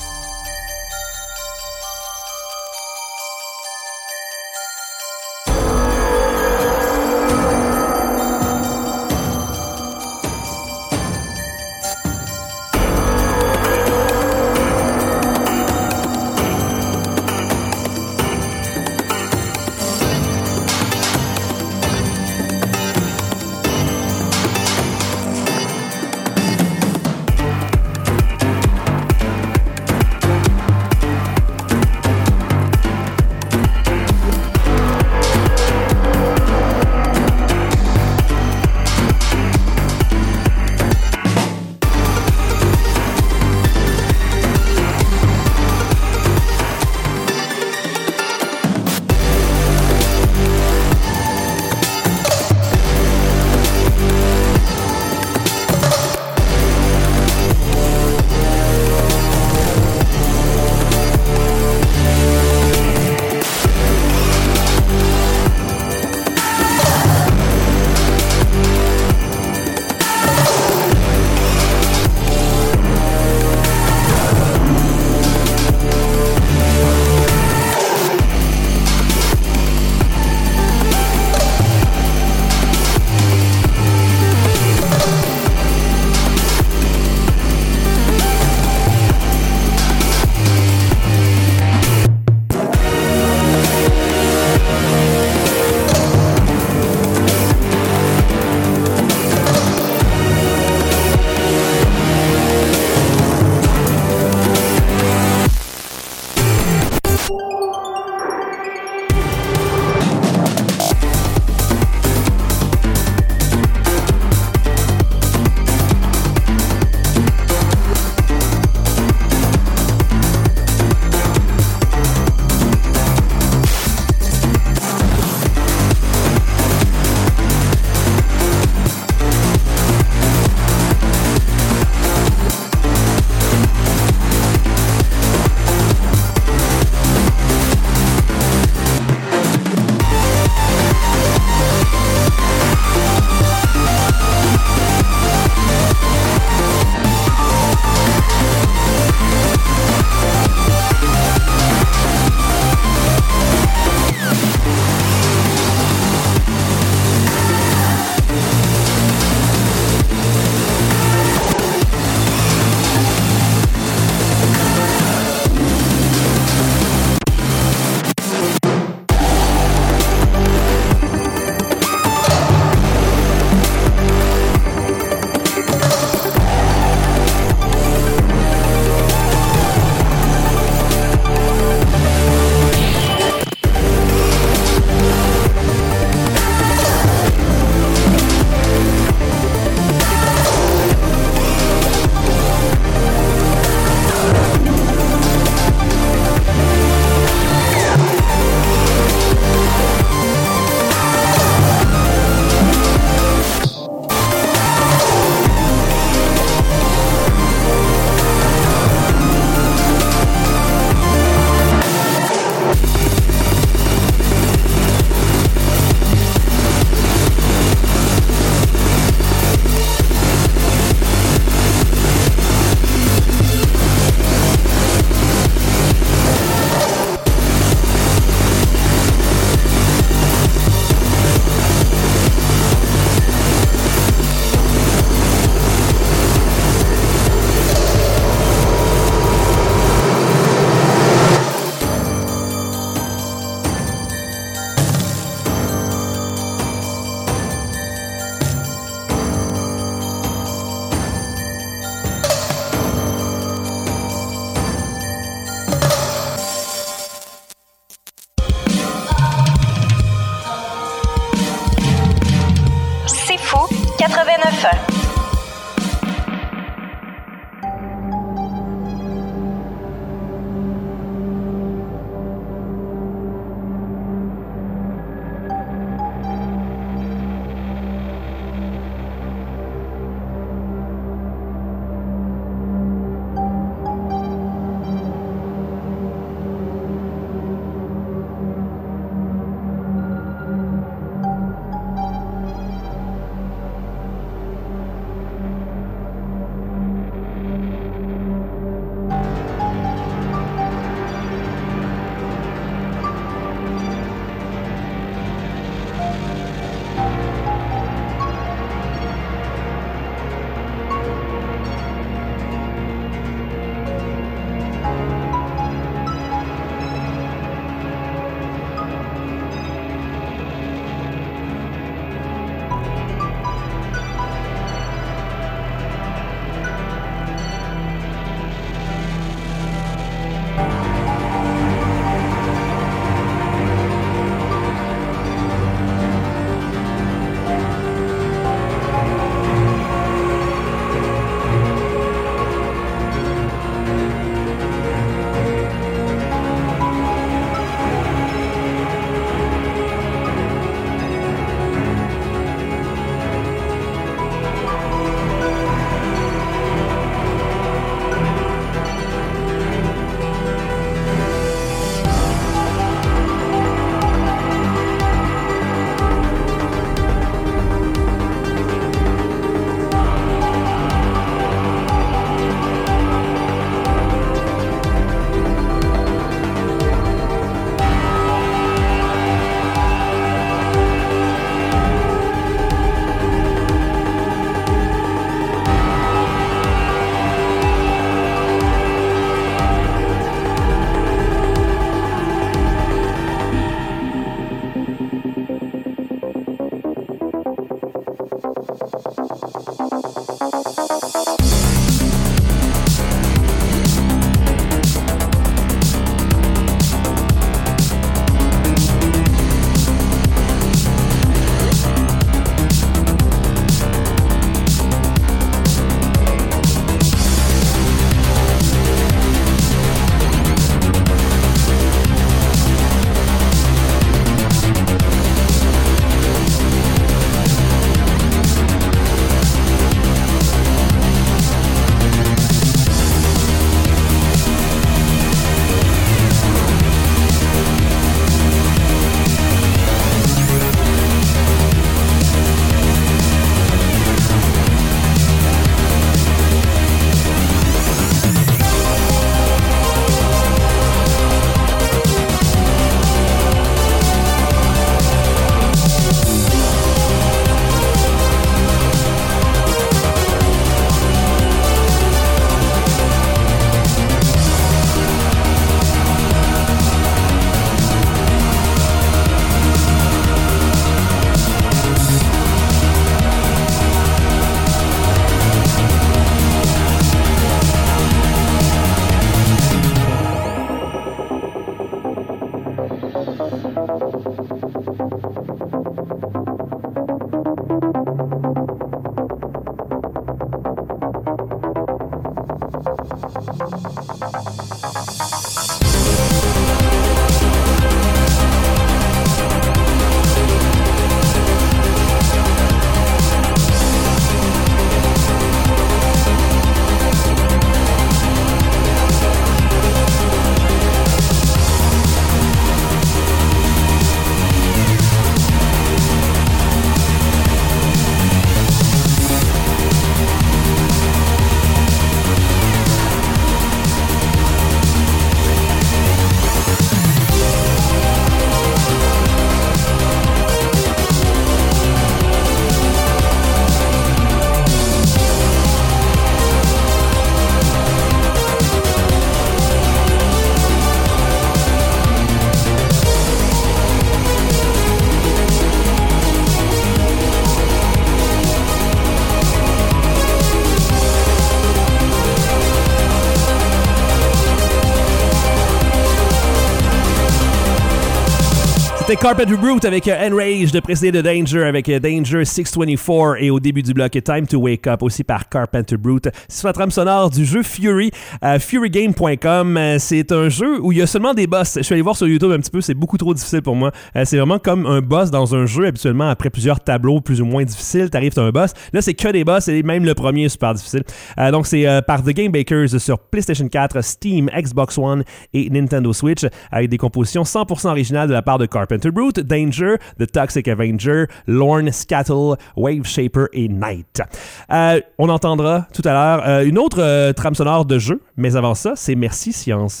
C'était Carpenter Brute avec euh, Enraged, précédé de Danger avec euh, Danger six cent vingt-quatre et au début du bloc Time to Wake Up aussi par Carpenter Brute. C'est sur la trame sonore du jeu Fury, euh, fury game point com. Euh, c'est un jeu où il y a seulement des boss. Je suis allé voir sur YouTube un petit peu, c'est beaucoup trop difficile pour moi. Euh, c'est vraiment comme un boss dans un jeu, habituellement après plusieurs tableaux plus ou moins difficiles, t'arrives à un boss. Là, c'est que des boss et même le premier est super difficile. Euh, donc, c'est euh, par The Game Bakers sur PlayStation quatre, Steam, Xbox One et Nintendo Switch avec des compositions cent pour cent originales de la part de Carpenter Brute, Danger, The Toxic Avenger, Lorne, Scattle, Wave Shaper et Knight. Euh, on entendra tout à l'heure euh, une autre euh, trame sonore de jeu, mais avant ça, c'est Merci Science.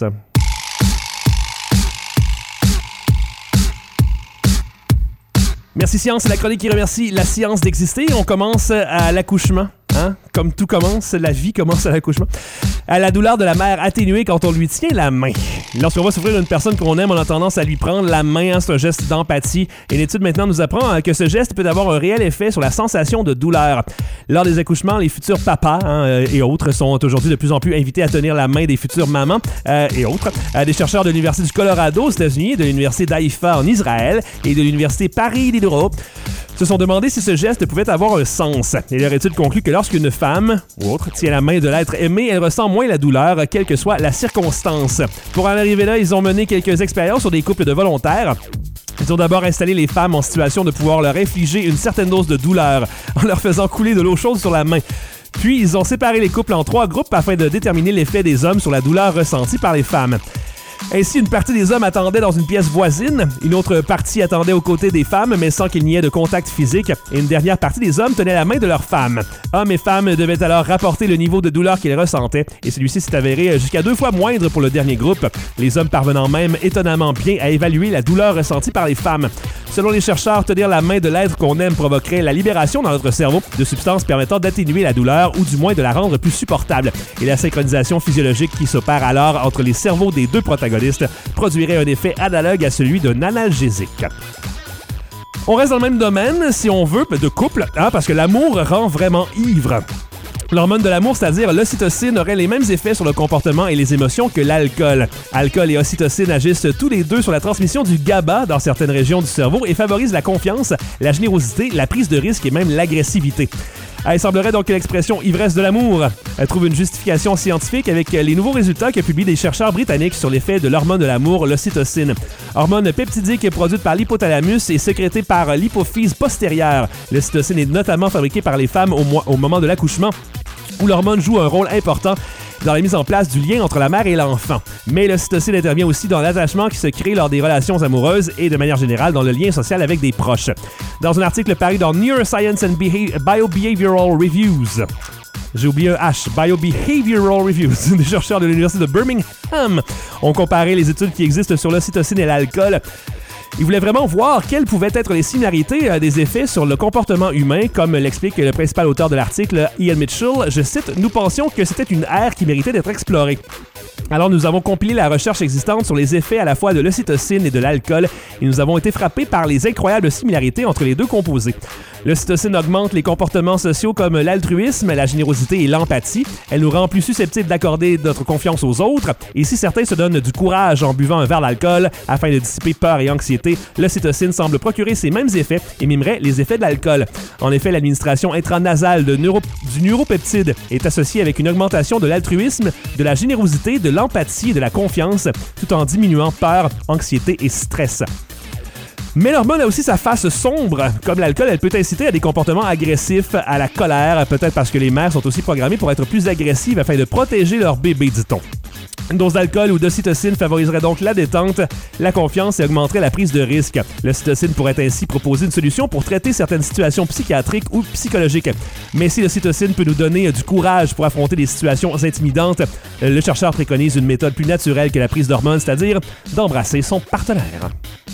Merci Science, c'est la chronique qui remercie la science d'exister. On commence à l'accouchement. Hein? Comme tout commence, la vie commence à l'accouchement. À la douleur de la mère atténuée quand on lui tient la main. Lorsqu'on va souffrir une personne qu'on aime, on a tendance à lui prendre la main. Hein? C'est un geste d'empathie. Et l'étude maintenant nous apprend hein, que ce geste peut avoir un réel effet sur la sensation de douleur. Lors des accouchements, les futurs papas hein, et autres sont aujourd'hui de plus en plus invités à tenir la main des futures mamans euh, et autres. Euh, des chercheurs de l'Université du Colorado aux États-Unis, de l'Université d'Haïfa en Israël et de l'Université Paris-Diderot se sont demandé si ce geste pouvait avoir un sens. Et leur étude conclut que lorsqu'une femme ou autre tient la main de l'être aimé, elle ressent moins la douleur, quelle que soit la circonstance. Pour en arriver là, ils ont mené quelques expériences sur des couples de volontaires. Ils ont d'abord installé les femmes en situation de pouvoir leur infliger une certaine dose de douleur en leur faisant couler de l'eau chaude sur la main. Puis, ils ont séparé les couples en trois groupes afin de déterminer l'effet des hommes sur la douleur ressentie par les femmes. Ainsi, une partie des hommes attendait dans une pièce voisine, une autre partie attendait aux côtés des femmes, mais sans qu'il n'y ait de contact physique, et une dernière partie des hommes tenait la main de leur femme. Hommes et femmes devaient alors rapporter le niveau de douleur qu'ils ressentaient, et celui-ci s'est avéré jusqu'à deux fois moindre pour le dernier groupe, les hommes parvenant même étonnamment bien à évaluer la douleur ressentie par les femmes. Selon les chercheurs, tenir la main de l'être qu'on aime provoquerait la libération dans notre cerveau de substances permettant d'atténuer la douleur ou du moins de la rendre plus supportable, et la synchronisation physiologique qui s'opère alors entre les cerveaux des deux protagonistes produirait un effet analogue à celui d'un analgésique. On reste dans le même domaine, si on veut, de couple, hein, parce que l'amour rend vraiment ivre. L'hormone de l'amour, c'est-à-dire l'ocytocine, aurait les mêmes effets sur le comportement et les émotions que l'alcool. Alcool et ocytocine agissent tous les deux sur la transmission du GABA dans certaines régions du cerveau et favorisent la confiance, la générosité, la prise de risque et même l'agressivité. Ah, il semblerait donc que l'expression « ivresse de l'amour » trouve une justification scientifique avec les nouveaux résultats que publient des chercheurs britanniques sur l'effet de l'hormone de l'amour, l'ocytocine. Hormone peptidique produite par l'hypothalamus et sécrétée par l'hypophyse postérieure. L'ocytocine est notamment fabriquée par les femmes au, mo- au moment de l'accouchement, où l'hormone joue un rôle important dans la mise en place du lien entre la mère et l'enfant. Mais l'ocytocine intervient aussi dans l'attachement qui se crée lors des relations amoureuses et de manière générale dans le lien social avec des proches. Dans un article paru dans Neuroscience and Beha- Biobehavioral Reviews, j'ai oublié un H, Biobehavioral Reviews, des chercheurs de l'Université de Birmingham ont comparé les études qui existent sur l'ocytocine et l'alcool. Ils voulaient vraiment voir quelles pouvaient être les similarités euh, des effets sur le comportement humain, comme l'explique le principal auteur de l'article, Ian Mitchell. Je cite, « Nous pensions que c'était une ère qui méritait d'être explorée. » Alors, nous avons compilé la recherche existante sur les effets à la fois de l'ocytocine et de l'alcool et nous avons été frappés par les incroyables similarités entre les deux composés. L'ocytocine augmente les comportements sociaux comme l'altruisme, la générosité et l'empathie. Elle nous rend plus susceptibles d'accorder notre confiance aux autres. Et si certains se donnent du courage en buvant un verre d'alcool afin de dissiper peur et anxiété, l'ocytocine semble procurer ces mêmes effets et mimerait les effets de l'alcool. En effet, l'administration intranasale de neuro- du neuropeptide est associée avec une augmentation de l'altruisme, de la générosité, de l'empathie et de la confiance, tout en diminuant peur, anxiété et stress. Mais l'hormone a aussi sa face sombre. Comme l'alcool, elle peut inciter à des comportements agressifs, à la colère, peut-être parce que les mères sont aussi programmées pour être plus agressives afin de protéger leur bébé, dit-on. Une dose d'alcool ou d'ocytocine favoriserait donc la détente, la confiance et augmenterait la prise de risque. L'ocytocine pourrait ainsi proposer une solution pour traiter certaines situations psychiatriques ou psychologiques. Mais si l'ocytocine peut nous donner du courage pour affronter des situations intimidantes, le chercheur préconise une méthode plus naturelle que la prise d'hormones, c'est-à-dire d'embrasser son partenaire.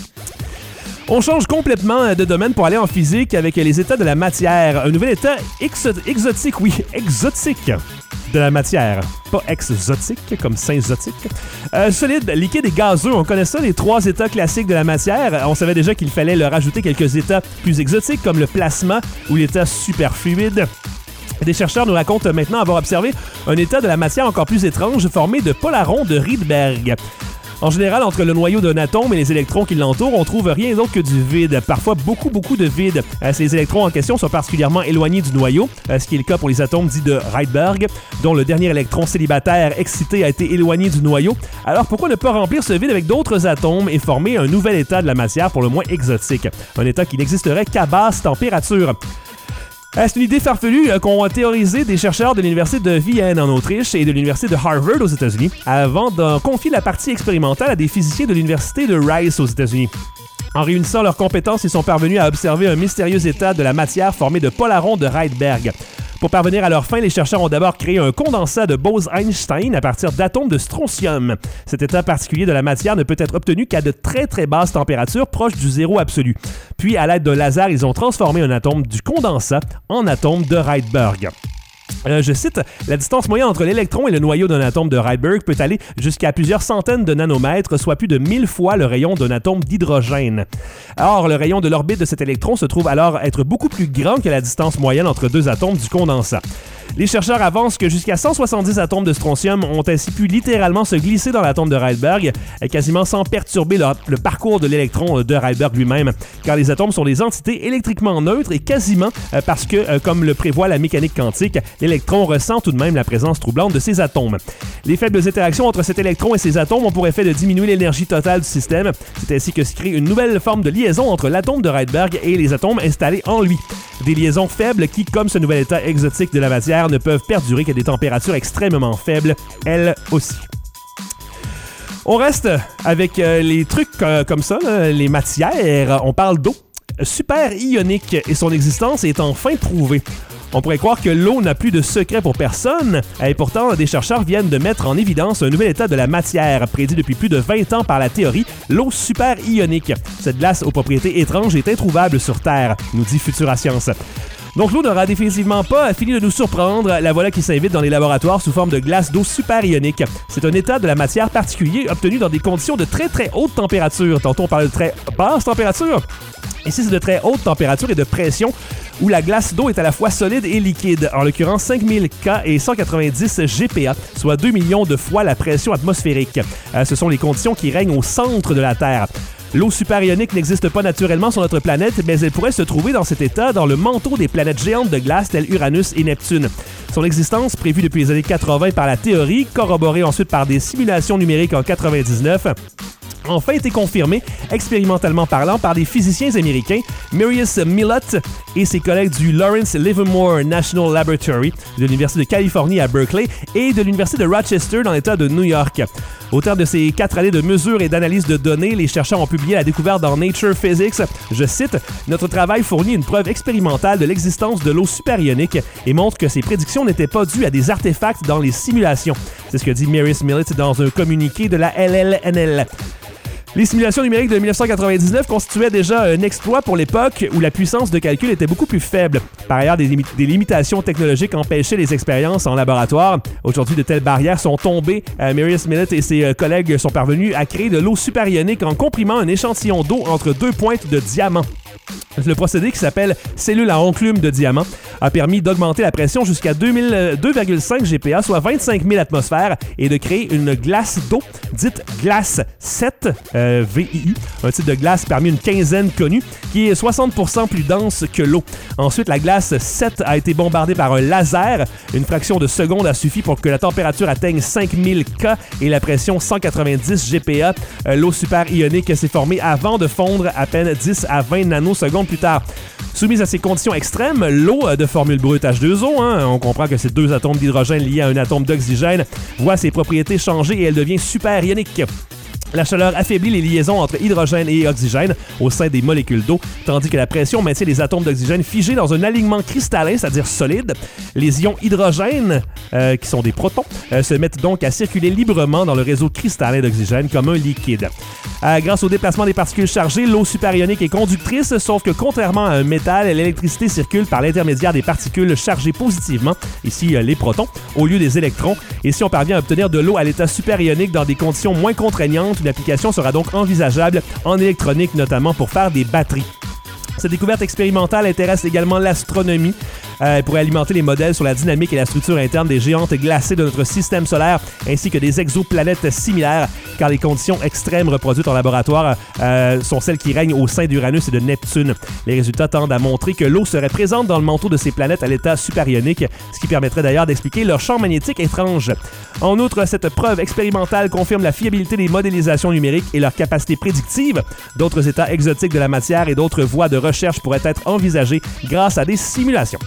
On change complètement de domaine pour aller en physique avec les états de la matière. Un nouvel état exo- exotique, oui, exotique de la matière. Pas exotique, comme synzotique. Euh, solide, liquide et gazeux, on connaît ça, les trois états classiques de la matière. On savait déjà qu'il fallait leur ajouter quelques états plus exotiques, comme le plasma ou l'état superfluide. Des chercheurs nous racontent maintenant avoir observé un état de la matière encore plus étrange formé de polarons de Rydberg. En général, entre le noyau d'un atome et les électrons qui l'entourent, on trouve rien d'autre que du vide, parfois beaucoup, beaucoup de vide. Euh, ces électrons en question sont particulièrement éloignés du noyau, euh, ce qui est le cas pour les atomes dits de Rydberg, dont le dernier électron célibataire excité a été éloigné du noyau. Alors pourquoi ne pas remplir ce vide avec d'autres atomes et former un nouvel état de la matière pour le moins exotique, un état qui n'existerait qu'à basse température? C'est une idée farfelue qu'ont théorisé des chercheurs de l'Université de Vienne en Autriche et de l'Université de Harvard aux États-Unis, avant de confier la partie expérimentale à des physiciens de l'Université de Rice aux États-Unis. En réunissant leurs compétences, ils sont parvenus à observer un mystérieux état de la matière formé de polarons de Rydberg. Pour parvenir à leur fin, les chercheurs ont d'abord créé un condensat de Bose-Einstein à partir d'atomes de strontium. Cet état particulier de la matière ne peut être obtenu qu'à de très très basses températures, proches du zéro absolu. Puis, à l'aide d'un laser, ils ont transformé un atome du condensat en atome de Rydberg. Euh, je cite, « La distance moyenne entre l'électron et le noyau d'un atome de Rydberg peut aller jusqu'à plusieurs centaines de nanomètres, soit plus de mille fois le rayon d'un atome d'hydrogène. Or, le rayon de l'orbite de cet électron se trouve alors être beaucoup plus grand que la distance moyenne entre deux atomes du condensat. Les chercheurs avancent que jusqu'à cent soixante-dix atomes de strontium ont ainsi pu littéralement se glisser dans l'atome de Rydberg, quasiment sans perturber le, le parcours de l'électron de Rydberg lui-même, car les atomes sont des entités électriquement neutres et quasiment euh, parce que, euh, comme le prévoit la mécanique quantique, l'électron ressent tout de même la présence troublante de ces atomes. Les faibles interactions entre cet électron et ces atomes ont pour effet de diminuer l'énergie totale du système. C'est ainsi que se crée une nouvelle forme de liaison entre l'atome de Rydberg et les atomes installés en lui. Des liaisons faibles qui, comme ce nouvel état exotique de la matière, ne peuvent perdurer qu'à des températures extrêmement faibles, elles aussi. On reste avec euh, les trucs euh, comme ça, là, les matières. On parle d'eau. Super ionique et son existence est enfin prouvée. On pourrait croire que l'eau n'a plus de secret pour personne, et pourtant, des chercheurs viennent de mettre en évidence un nouvel état de la matière, prédit depuis plus de vingt ans par la théorie, l'eau super ionique. Cette glace aux propriétés étranges est introuvable sur Terre, nous dit Futura Science. Donc l'eau n'aura définitivement pas fini de nous surprendre, la voilà qui s'invite dans les laboratoires sous forme de glace d'eau super ionique. C'est un état de la matière particulier obtenu dans des conditions de très très haute température. Tantôt on parle de très basse température. Ici, c'est de très haute température et de pression où la glace d'eau est à la fois solide et liquide, en l'occurrence cinq mille Kelvin et cent quatre-vingt-dix G P A, soit deux millions de fois la pression atmosphérique. Euh, ce sont les conditions qui règnent au centre de la Terre. L'eau superionique n'existe pas naturellement sur notre planète, mais elle pourrait se trouver dans cet état dans le manteau des planètes géantes de glace telles Uranus et Neptune. Son existence, prévue depuis les années quatre-vingt par la théorie, corroborée ensuite par des simulations numériques en quatre-vingt-dix-neuf, a enfin été confirmée, expérimentalement parlant, par des physiciens américains, Marius Millot et ses collègues du Lawrence Livermore National Laboratory de l'Université de Californie à Berkeley et de l'Université de Rochester dans l'État de New York. Au terme de ces quatre années de mesures et d'analyse de données, les chercheurs ont publié la découverte dans Nature Physics. Je cite, « Notre travail fournit une preuve expérimentale de l'existence de l'eau superionique et montre que ces prédictions n'étaient pas dues à des artefacts dans les simulations. » C'est ce que dit Marius Millot dans un communiqué de la L L N L. Les simulations numériques de dix-neuf cent quatre-vingt-dix-neuf constituaient déjà un exploit pour l'époque où la puissance de calcul était beaucoup plus faible. Par ailleurs, des, lim- des limitations technologiques empêchaient les expériences en laboratoire. Aujourd'hui, de telles barrières sont tombées. Euh, Marius Millot et ses euh, collègues sont parvenus à créer de l'eau superionique en comprimant un échantillon d'eau entre deux pointes de diamant. Le procédé, qui s'appelle cellule à enclume de diamant, a permis d'augmenter la pression jusqu'à deux virgule cinq G P A, soit vingt-cinq mille atmosphères, et de créer une glace d'eau dite glace sept, euh, V I U, un type de glace parmi une quinzaine connue, qui est soixante pour cent plus dense que l'eau. Ensuite, la glace sept a été bombardée par un laser. Une fraction de seconde a suffi pour que la température atteigne cinq mille Kelvin et la pression cent quatre-vingt-dix G P A. Euh, l'eau super ionique s'est formée avant de fondre à peine dix à vingt nanosecondes plus tard. Soumise à ces conditions extrêmes, l'eau de formule brute H deux O, hein, on comprend que c'est deux atomes d'hydrogène liés à un atome d'oxygène, voit ses propriétés changer et elle devient super ionique. La chaleur affaiblit les liaisons entre hydrogène et oxygène au sein des molécules d'eau, tandis que la pression maintient les atomes d'oxygène figés dans un alignement cristallin, c'est-à-dire solide. Les ions hydrogène, euh, qui sont des protons, euh, se mettent donc à circuler librement dans le réseau cristallin d'oxygène comme un liquide. Euh, grâce au déplacement des particules chargées, l'eau superionique est conductrice, sauf que contrairement à un métal, l'électricité circule par l'intermédiaire des particules chargées positivement, ici euh, les protons, au lieu des électrons. Et si on parvient à obtenir de l'eau à l'état superionique dans des conditions moins contraignantes, une application sera donc envisageable en électronique, notamment pour faire des batteries. Cette découverte expérimentale intéresse également l'astronomie. Euh, elle pourrait alimenter les modèles sur la dynamique et la structure interne des géantes glacées de notre système solaire, ainsi que des exoplanètes similaires, car les conditions extrêmes reproduites en laboratoire euh, sont celles qui règnent au sein d'Uranus et de Neptune. Les résultats tendent à montrer que l'eau serait présente dans le manteau de ces planètes à l'état superionique, ce qui permettrait d'ailleurs d'expliquer leur champ magnétique étrange. En outre, cette preuve expérimentale confirme la fiabilité des modélisations numériques et leur capacité prédictive. D'autres états exotiques de la matière et d'autres voies de recherche pourraient être envisagées grâce à des simulations.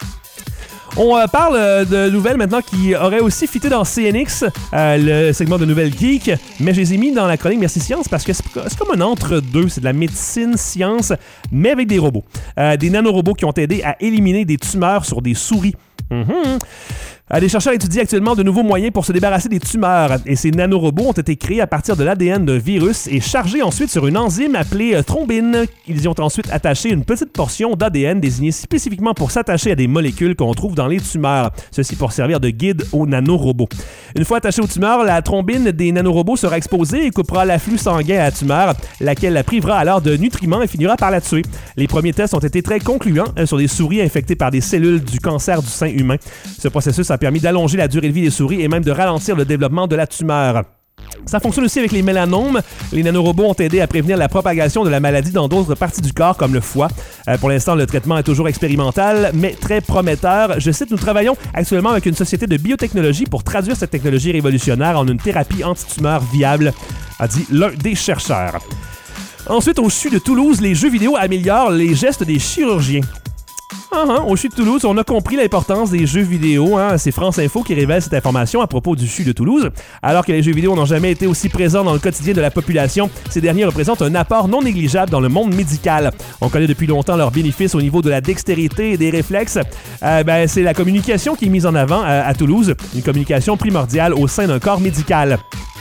On euh, parle euh, de nouvelles maintenant qui auraient aussi fité dans C N X, euh, le segment de nouvelles geek, mais je les ai mis dans la chronique Merci Science parce que c'est, c'est comme un entre-deux, c'est de la médecine science, mais avec des robots. Euh, des nanorobots qui ont aidé à éliminer des tumeurs sur des souris. Mm-hmm. Des chercheurs étudient actuellement de nouveaux moyens pour se débarrasser des tumeurs et ces nanorobots ont été créés à partir de l'A D N d'un virus et chargés ensuite sur une enzyme appelée thrombine. Ils y ont ensuite attaché une petite portion d'A D N désignée spécifiquement pour s'attacher à des molécules qu'on trouve dans les tumeurs, ceci pour servir de guide aux nanorobots. Une fois attachée aux tumeurs, la thrombine des nanorobots sera exposée et coupera l'afflux sanguin à la tumeur, laquelle la privera alors de nutriments et finira par la tuer. Les premiers tests ont été très concluants sur des souris infectées par des cellules du cancer du sein humain. Ce processus a permis d'allonger la durée de vie des souris et même de ralentir le développement de la tumeur. Ça fonctionne aussi avec les mélanomes. Les nanorobots ont aidé à prévenir la propagation de la maladie dans d'autres parties du corps, comme le foie. Euh, pour l'instant, le traitement est toujours expérimental, mais très prometteur. Je cite, « Nous travaillons actuellement avec une société de biotechnologie pour traduire cette technologie révolutionnaire en une thérapie antitumeur viable », a dit l'un des chercheurs. Ensuite, au C H U de Toulouse, les jeux vidéo améliorent les gestes des chirurgiens. Uh-huh. Au C H U de Toulouse, on a compris l'importance des jeux vidéo. Hein? C'est France Info qui révèle cette information à propos du C H U de Toulouse. Alors que les jeux vidéo n'ont jamais été aussi présents dans le quotidien de la population, ces derniers représentent un apport non négligeable dans le monde médical. On connaît depuis longtemps leurs bénéfices au niveau de la dextérité et des réflexes. Euh, ben, c'est la communication qui est mise en avant euh, à Toulouse, une communication primordiale au sein d'un corps médical.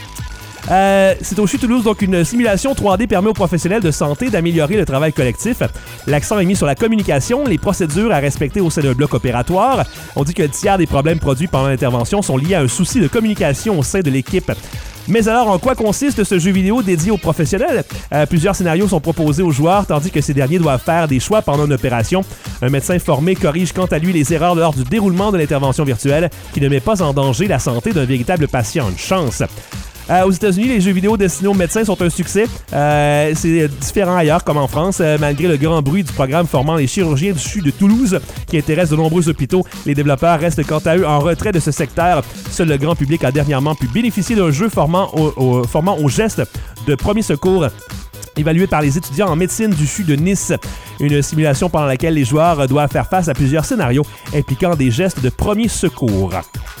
Euh, c'est au C H U de Toulouse, donc une simulation trois D permet aux professionnels de santé d'améliorer le travail collectif. L'accent est mis sur la communication, les procédures à respecter au sein d'un bloc opératoire. On dit que le tiers des problèmes produits pendant l'intervention sont liés à un souci de communication au sein de l'équipe. Mais alors, en quoi consiste ce jeu vidéo dédié aux professionnels? Euh, plusieurs scénarios sont proposés aux joueurs, tandis que ces derniers doivent faire des choix pendant une opération. Un médecin formé corrige quant à lui les erreurs lors du déroulement de l'intervention virtuelle, qui ne met pas en danger la santé d'un véritable patient. Une chance! Euh, aux États-Unis, les jeux vidéo destinés aux médecins sont un succès. Euh, c'est différent ailleurs, comme en France. Euh, malgré le grand bruit du programme formant les chirurgiens du C H U de Toulouse, qui intéresse de nombreux hôpitaux, les développeurs restent quant à eux en retrait de ce secteur. Seul le grand public a dernièrement pu bénéficier d'un jeu formant au, au, formant au geste de premier secours évalué par les étudiants en médecine du C H U de Nice. Une simulation pendant laquelle les joueurs doivent faire face à plusieurs scénarios impliquant des gestes de premier secours.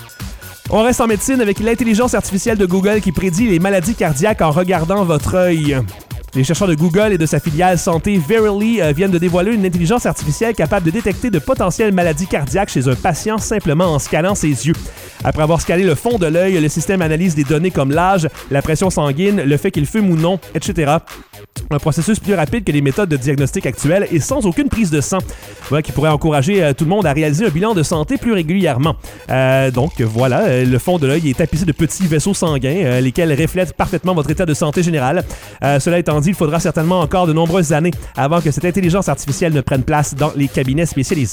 On reste en médecine avec l'intelligence artificielle de Google qui prédit les maladies cardiaques en regardant votre œil. Les chercheurs de Google et de sa filiale santé Verily euh, viennent de dévoiler une intelligence artificielle capable de détecter de potentielles maladies cardiaques chez un patient simplement en scannant ses yeux. Après avoir scanné le fond de l'œil, le système analyse des données comme l'âge, la pression sanguine, le fait qu'il fume ou non, et cetera. Un processus plus rapide que les méthodes de diagnostic actuelles et sans aucune prise de sang, voilà, qui pourrait encourager euh, tout le monde à réaliser un bilan de santé plus régulièrement. Euh, donc voilà, euh, le fond de l'œil est tapissé de petits vaisseaux sanguins, euh, lesquels reflètent parfaitement votre état de santé général. Euh, cela étant dit, il faudra certainement encore de nombreuses années avant que cette intelligence artificielle ne prenne place dans les cabinets spécialisés.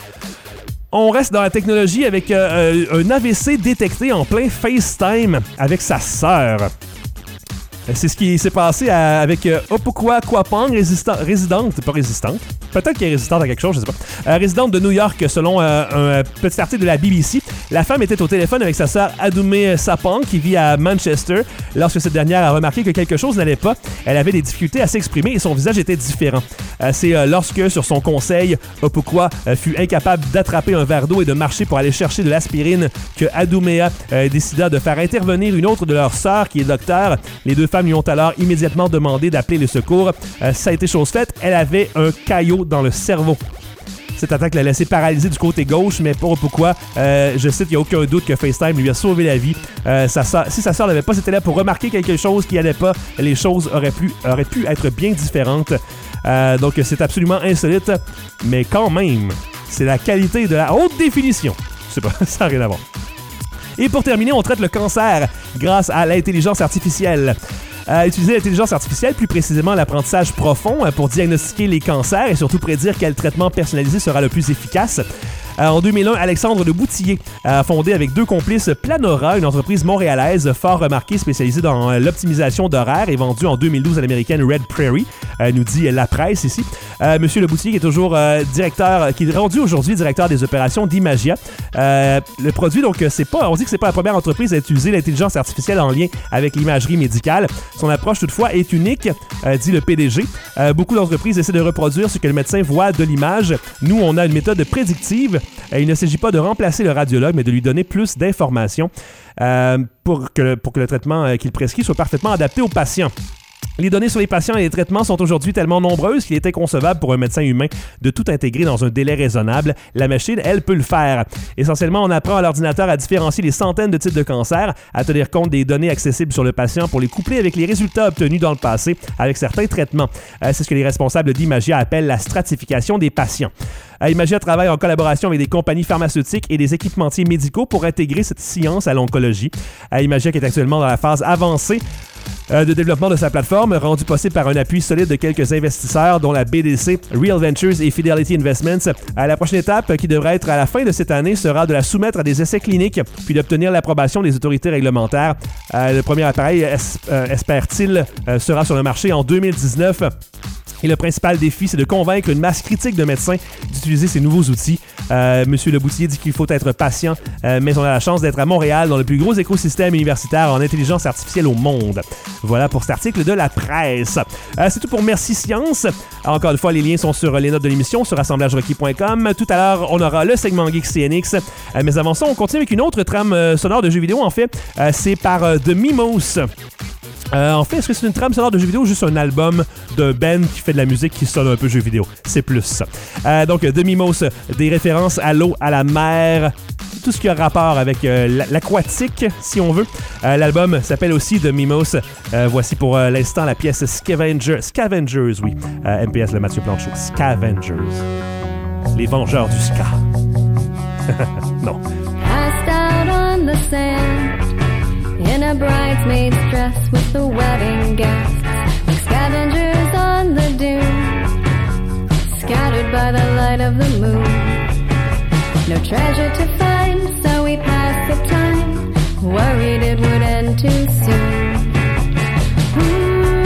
On reste dans la technologie avec euh, un A V C détecté en plein FaceTime avec sa sœur. C'est ce qui s'est passé à, avec euh, Opokwa Kwapang, résistant, résidente, pas résistante, peut-être qu'elle est résistante à quelque chose, je sais pas, euh, résidente de New York, selon euh, un petit article de la B B C. La femme était au téléphone avec sa sœur Adume Sapang, qui vit à Manchester. Lorsque cette dernière a remarqué que quelque chose n'allait pas, elle avait des difficultés à s'exprimer et son visage était différent. Euh, c'est euh, lorsque, sur son conseil, Opokwa euh, fut incapable d'attraper un verre d'eau et de marcher pour aller chercher de l'aspirine que Adumea euh, décida de faire intervenir une autre de leurs sœurs qui est docteur. Les deux femmes lui ont alors immédiatement demandé d'appeler le secours. Euh, ça a été chose faite. Elle avait un caillot dans le cerveau. Cette attaque l'a laissé paralysé du côté gauche, mais pas pourquoi. Euh, je cite, il n'y a aucun doute que FaceTime lui a sauvé la vie. Euh, sa soeur, si sa sœur n'avait pas été là pour remarquer quelque chose qui n'allait pas, les choses auraient pu, auraient pu être bien différentes. Euh, donc c'est absolument insolite, mais quand même, c'est la qualité de la haute définition. Je sais pas, ça n'a rien à voir. Et pour terminer, on traite le cancer grâce à l'intelligence artificielle. Euh, utiliser l'intelligence artificielle, plus précisément l'apprentissage profond, euh, pour diagnostiquer les cancers et surtout prédire quel traitement personnalisé sera le plus efficace. Euh, en deux mille un, Alexandre Le Boutillier a fondé avec deux complices Planora, une entreprise montréalaise fort remarquée spécialisée dans l'optimisation d'horaires et vendue en deux mille douze à l'américaine Red Prairie, euh, nous dit la presse ici. Euh, Monsieur Le Boutillier qui est toujours euh, directeur, qui est rendu aujourd'hui directeur des opérations d'Imagia. Euh, le produit, donc, c'est pas, on dit que c'est pas la première entreprise à utiliser l'intelligence artificielle en lien avec l'imagerie médicale. Son approche, toutefois, est unique, euh, dit le P D G. Euh, beaucoup d'entreprises essaient de reproduire ce que le médecin voit de l'image. Nous, on a une méthode prédictive. Euh, il ne s'agit pas de remplacer le radiologue, mais de lui donner plus d'informations euh, pour, que, pour que le traitement euh, qu'il prescrit soit parfaitement adapté au patient. Les données sur les patients et les traitements sont aujourd'hui tellement nombreuses qu'il est inconcevable pour un médecin humain de tout intégrer dans un délai raisonnable. La machine, elle, peut le faire. Essentiellement, on apprend à l'ordinateur à différencier les centaines de types de cancers, à tenir compte des données accessibles sur le patient pour les coupler avec les résultats obtenus dans le passé avec certains traitements. Euh, c'est ce que les responsables d'Imagia appellent la stratification des patients. Euh, Imagia travaille en collaboration avec des compagnies pharmaceutiques et des équipementiers médicaux pour intégrer cette science à l'oncologie. Euh, Imagia qui est actuellement dans la phase avancée Euh, de développement de sa plateforme, rendu possible par un appui solide de quelques investisseurs, dont la B D C, Real Ventures et Fidelity Investments. Euh, la prochaine étape, qui devrait être à la fin de cette année, sera de la soumettre à des essais cliniques, puis d'obtenir l'approbation des autorités réglementaires. Euh, le premier appareil, es- euh, espère-t-il, euh, sera sur le marché en deux mille dix-neuf. Et le principal défi, c'est de convaincre une masse critique de médecins d'utiliser ces nouveaux outils. Euh, Monsieur Le Boutillier dit qu'il faut être patient, euh, mais on a la chance d'être à Montréal, dans le plus gros écosystème universitaire en intelligence artificielle au monde. Voilà pour cet article de la presse. Euh, c'est tout pour Merci Science. Encore une fois, les liens sont sur les notes de l'émission, sur assemblage requis point com. Tout à l'heure, on aura le segment Geek C N X. Euh, mais avant ça, on continue avec une autre trame euh, sonore de jeux vidéo. En fait, euh, c'est par euh, The Mimos. Euh, en fait, est-ce que c'est une trame sonore de jeux vidéo ou juste un album d'un band qui fait de la musique qui sonne un peu jeu vidéo? C'est plus ça. Euh, donc, The Mimos, des références à l'eau, à la mer, tout ce qui a rapport avec euh, l'aquatique, si on veut. Euh, l'album s'appelle aussi The Mimos. Euh, voici pour euh, l'instant la pièce Scavenger, Scavengers, oui. Euh, M P S, le Mathieu Planchot. Scavengers. Les vengeurs du ska. Non. Passed out on the sand in a bridesmaid's dress with the wedding guests, like scavengers on the dune, scattered by the light of the moon. No treasure to find, so we passed the time, worried it would end too soon. Ooh,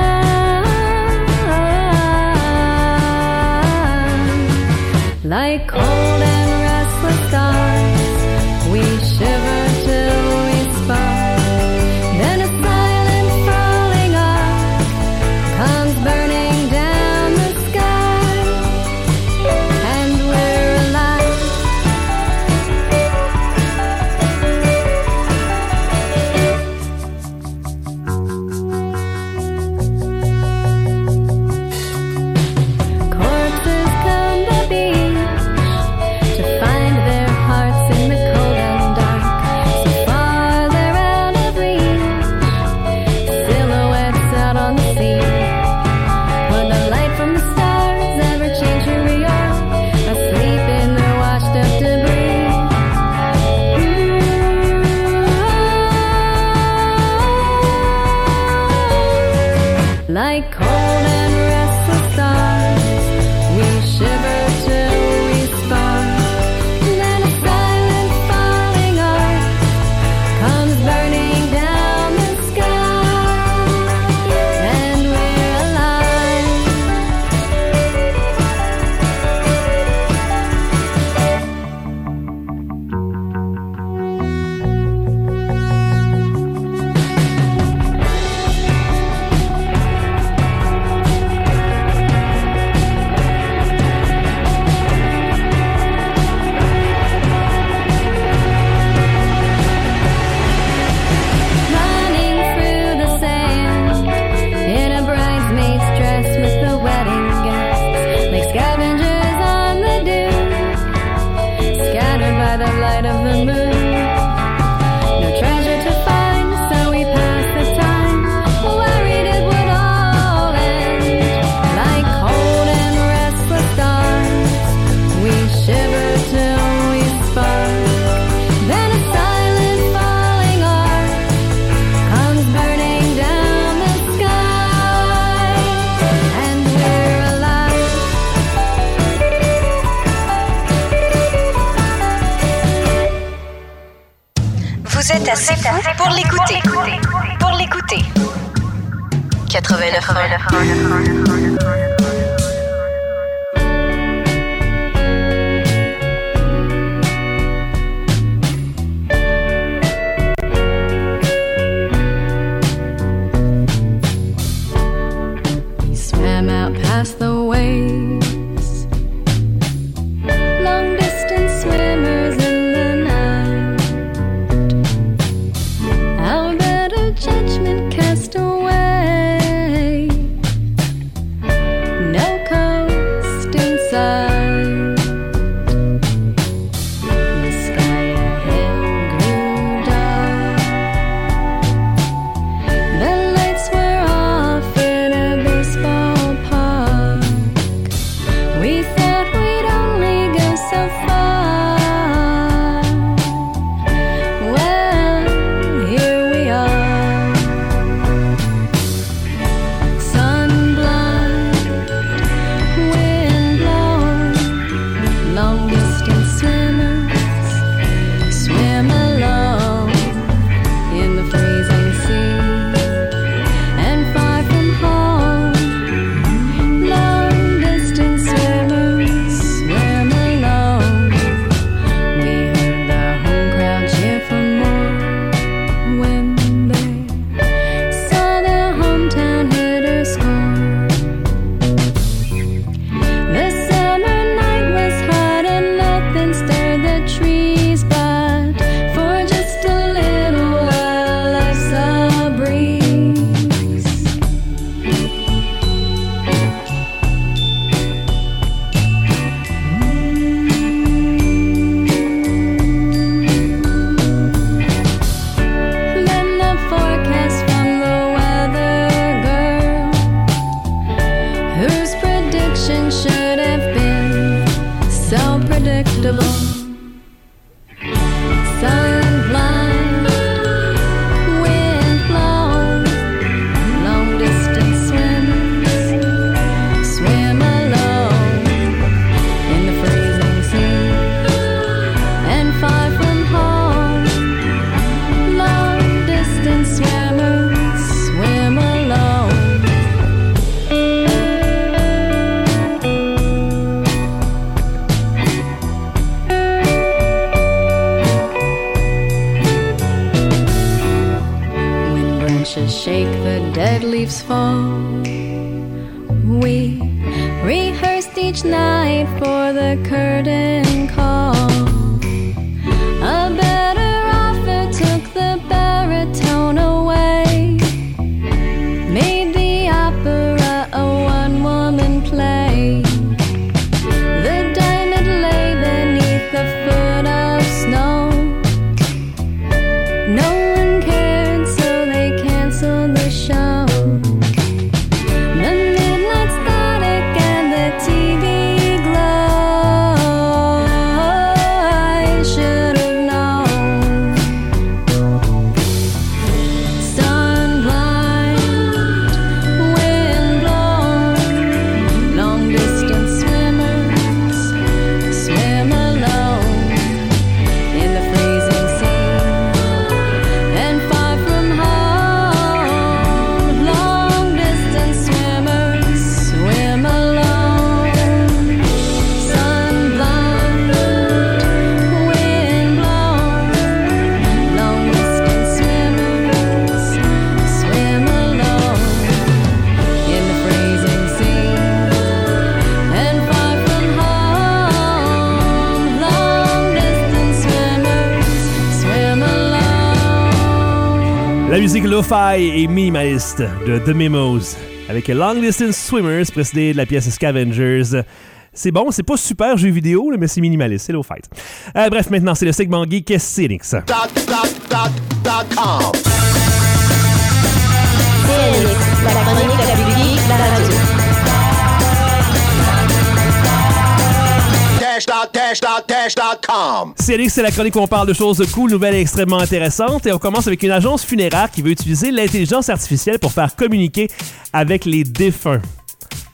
like cold and restless stars, we shiver till we spark. Then a silent falling arc comes burning down the sky, and we're alive. Corpses come the beach to find their hearts in the cold and dark. So far they're out of reach, silhouettes out on the sea. Would the light from the stars ever change who we are? Asleep in their washed up debris. Ooh. Like cold and restless stars, we shiver till we spark. Then a silent falling arc comes burning down the sky, and we're alive. êtes assez fou pour l'écouter. Pour l'écouter. quatre-vingt-neuf neuf. Swam out past the waves, long distance swimmers in the night. Our better judgment cast away, no coast in sight. The sky ahead grew dark, the lights were off in a baseball park. We thought we'd only go so far. Well, here we are. Sun blind, wind blown, long distance swimmers swim along in the freezing sea and far from home. Long distance swimmers swim alone. We heard the home crowd cheer for more when they saw their hometown hitter score. The summer night was hot and nothing stirred the trees, but for just a little while I saw a breeze. Then the forecast from the weather girl, whose prediction should have been so predictable. Sun blind, wind blown, long distance swimmers swim alone in the freezing sea and far from home. Long distance swimmers swim alone. When branches shake, the dead leaves fall. We rehearsed each night for the curtain call. A better offer took the baritone away, made the opera a one-woman play. The diamond lay beneath the foot of snow. No one cared, so they canceled the show. The midnight static and the T V glow, I should have known. Sun blind, wind blown, long distance swimmers swim alone in the freezing sea and far from home. Long distance swimmers swim alone. Sun blind, wind blown, long distance swimmers swim alone in the freezing sea and far from home. Long distance swimmers swim alone. La musique lo-fi et minimaliste de The Memos avec Long Distance Swimmers précédé de la pièce Scavengers. C'est bon, c'est pas super jeu vidéo, là, mais c'est minimaliste, c'est low fight. Euh, bref, maintenant, c'est le segment Geek Cynics. Dot, dot, dot, dot com. Cénix, la chronique la plus geek de la radio. Dash, dot, dash, dot, dash, dot com. Cynics, c'est la chronique où on parle de choses cool, nouvelles et extrêmement intéressantes. Et on commence avec une agence funéraire qui veut utiliser l'intelligence artificielle pour faire communiquer avec les défunts.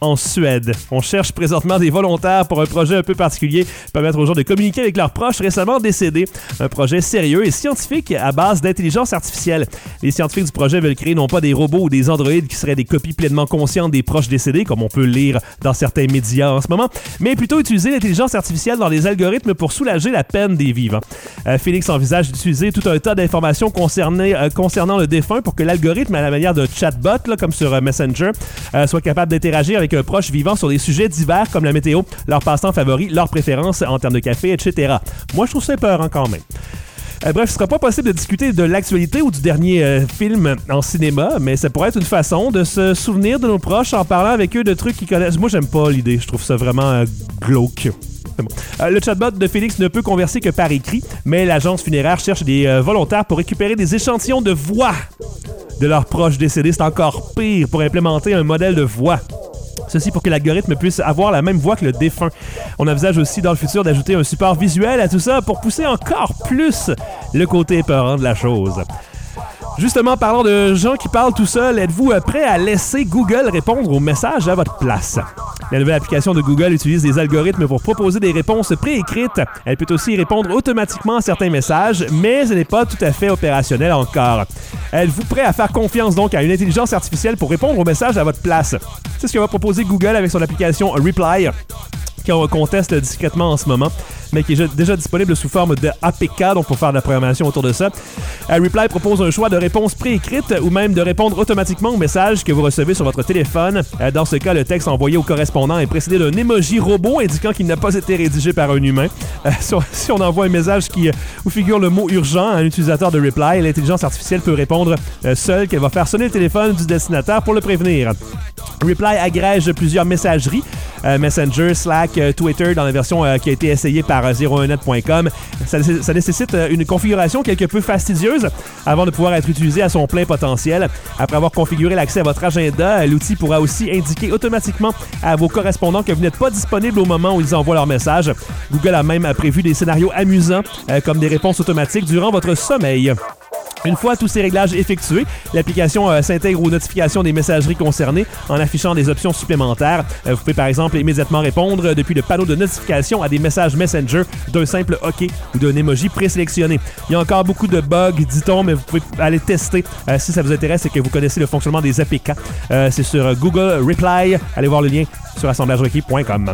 en Suède. On cherche présentement des volontaires pour un projet un peu particulier, permettre aux gens de communiquer avec leurs proches récemment décédés. Un projet sérieux et scientifique à base d'intelligence artificielle. Les scientifiques du projet veulent créer non pas des robots ou des androïdes qui seraient des copies pleinement conscientes des proches décédés, comme on peut lire dans certains médias en ce moment, mais plutôt utiliser l'intelligence artificielle dans les algorithmes pour soulager la peine des vivants. Euh, Phoenix envisage d'utiliser tout un tas d'informations concernées, euh, concernant le défunt pour que l'algorithme, à la manière de chatbot, là, comme sur euh, Messenger, euh, soit capable d'interagir avec un proche vivant sur des sujets divers comme la météo, leurs passe-temps favoris, leurs préférences en termes de café, et cetera. Moi, je trouve ça peurant quand même. Euh, bref, ce sera pas possible de discuter de l'actualité ou du dernier euh, film en cinéma, mais ça pourrait être une façon de se souvenir de nos proches en parlant avec eux de trucs qu'ils connaissent. Moi, j'aime pas l'idée. Je trouve ça vraiment euh, glauque. Bon. Euh, le chatbot de Phoenix ne peut converser que par écrit, mais l'agence funéraire cherche des euh, volontaires pour récupérer des échantillons de voix de leurs proches décédés. C'est encore pire pour implémenter un modèle de voix. Ceci pour que l'algorithme puisse avoir la même voix que le défunt. On envisage aussi dans le futur d'ajouter un support visuel à tout ça pour pousser encore plus le côté épeurant de la chose. Justement, parlant de gens qui parlent tout seuls, êtes-vous prêt à laisser Google répondre aux messages à votre place? La nouvelle application de Google utilise des algorithmes pour proposer des réponses préécrites. Elle peut aussi répondre automatiquement à certains messages, mais elle n'est pas tout à fait opérationnelle encore. Êtes-vous prêt à faire confiance donc à une intelligence artificielle pour répondre aux messages à votre place? C'est ce que va proposer Google avec son application Reply, qu'on conteste discrètement en ce moment, mais qui est déjà disponible sous forme de A P K, donc pour faire de la programmation autour de ça. Euh, Reply propose un choix de réponse préécrite ou même de répondre automatiquement aux messages que vous recevez sur votre téléphone. Euh, dans ce cas, le texte envoyé au correspondant est précédé d'un emoji robot indiquant qu'il n'a pas été rédigé par un humain. Euh, si on envoie un message qui, euh, où figure le mot urgent à un utilisateur de Reply, l'intelligence artificielle peut répondre euh, seule qu'elle va faire sonner le téléphone du destinataire pour le prévenir. Reply agrège plusieurs messageries, euh, Messenger, Slack, euh, Twitter, dans la version euh, qui a été essayée par euh, zéro un net point com. Ça, ça nécessite euh, une configuration quelque peu fastidieuse avant de pouvoir être utilisé à son plein potentiel. Après avoir configuré l'accès à votre agenda, l'outil pourra aussi indiquer automatiquement à vos correspondants que vous n'êtes pas disponible au moment où ils envoient leur message. Google a même prévu des scénarios amusants, euh, comme des réponses automatiques durant votre sommeil. Une fois tous ces réglages effectués, l'application euh, s'intègre aux notifications des messageries concernées en affichant des options supplémentaires. Euh, vous pouvez par exemple immédiatement répondre depuis le panneau de notification à des messages Messenger d'un simple OK ou d'un emoji présélectionné. Il y a encore beaucoup de bugs, dit-on, mais vous pouvez aller tester euh, si ça vous intéresse et que vous connaissez le fonctionnement des A P K. Euh, c'est sur Google Reply. Allez voir le lien sur assemblage requis point com.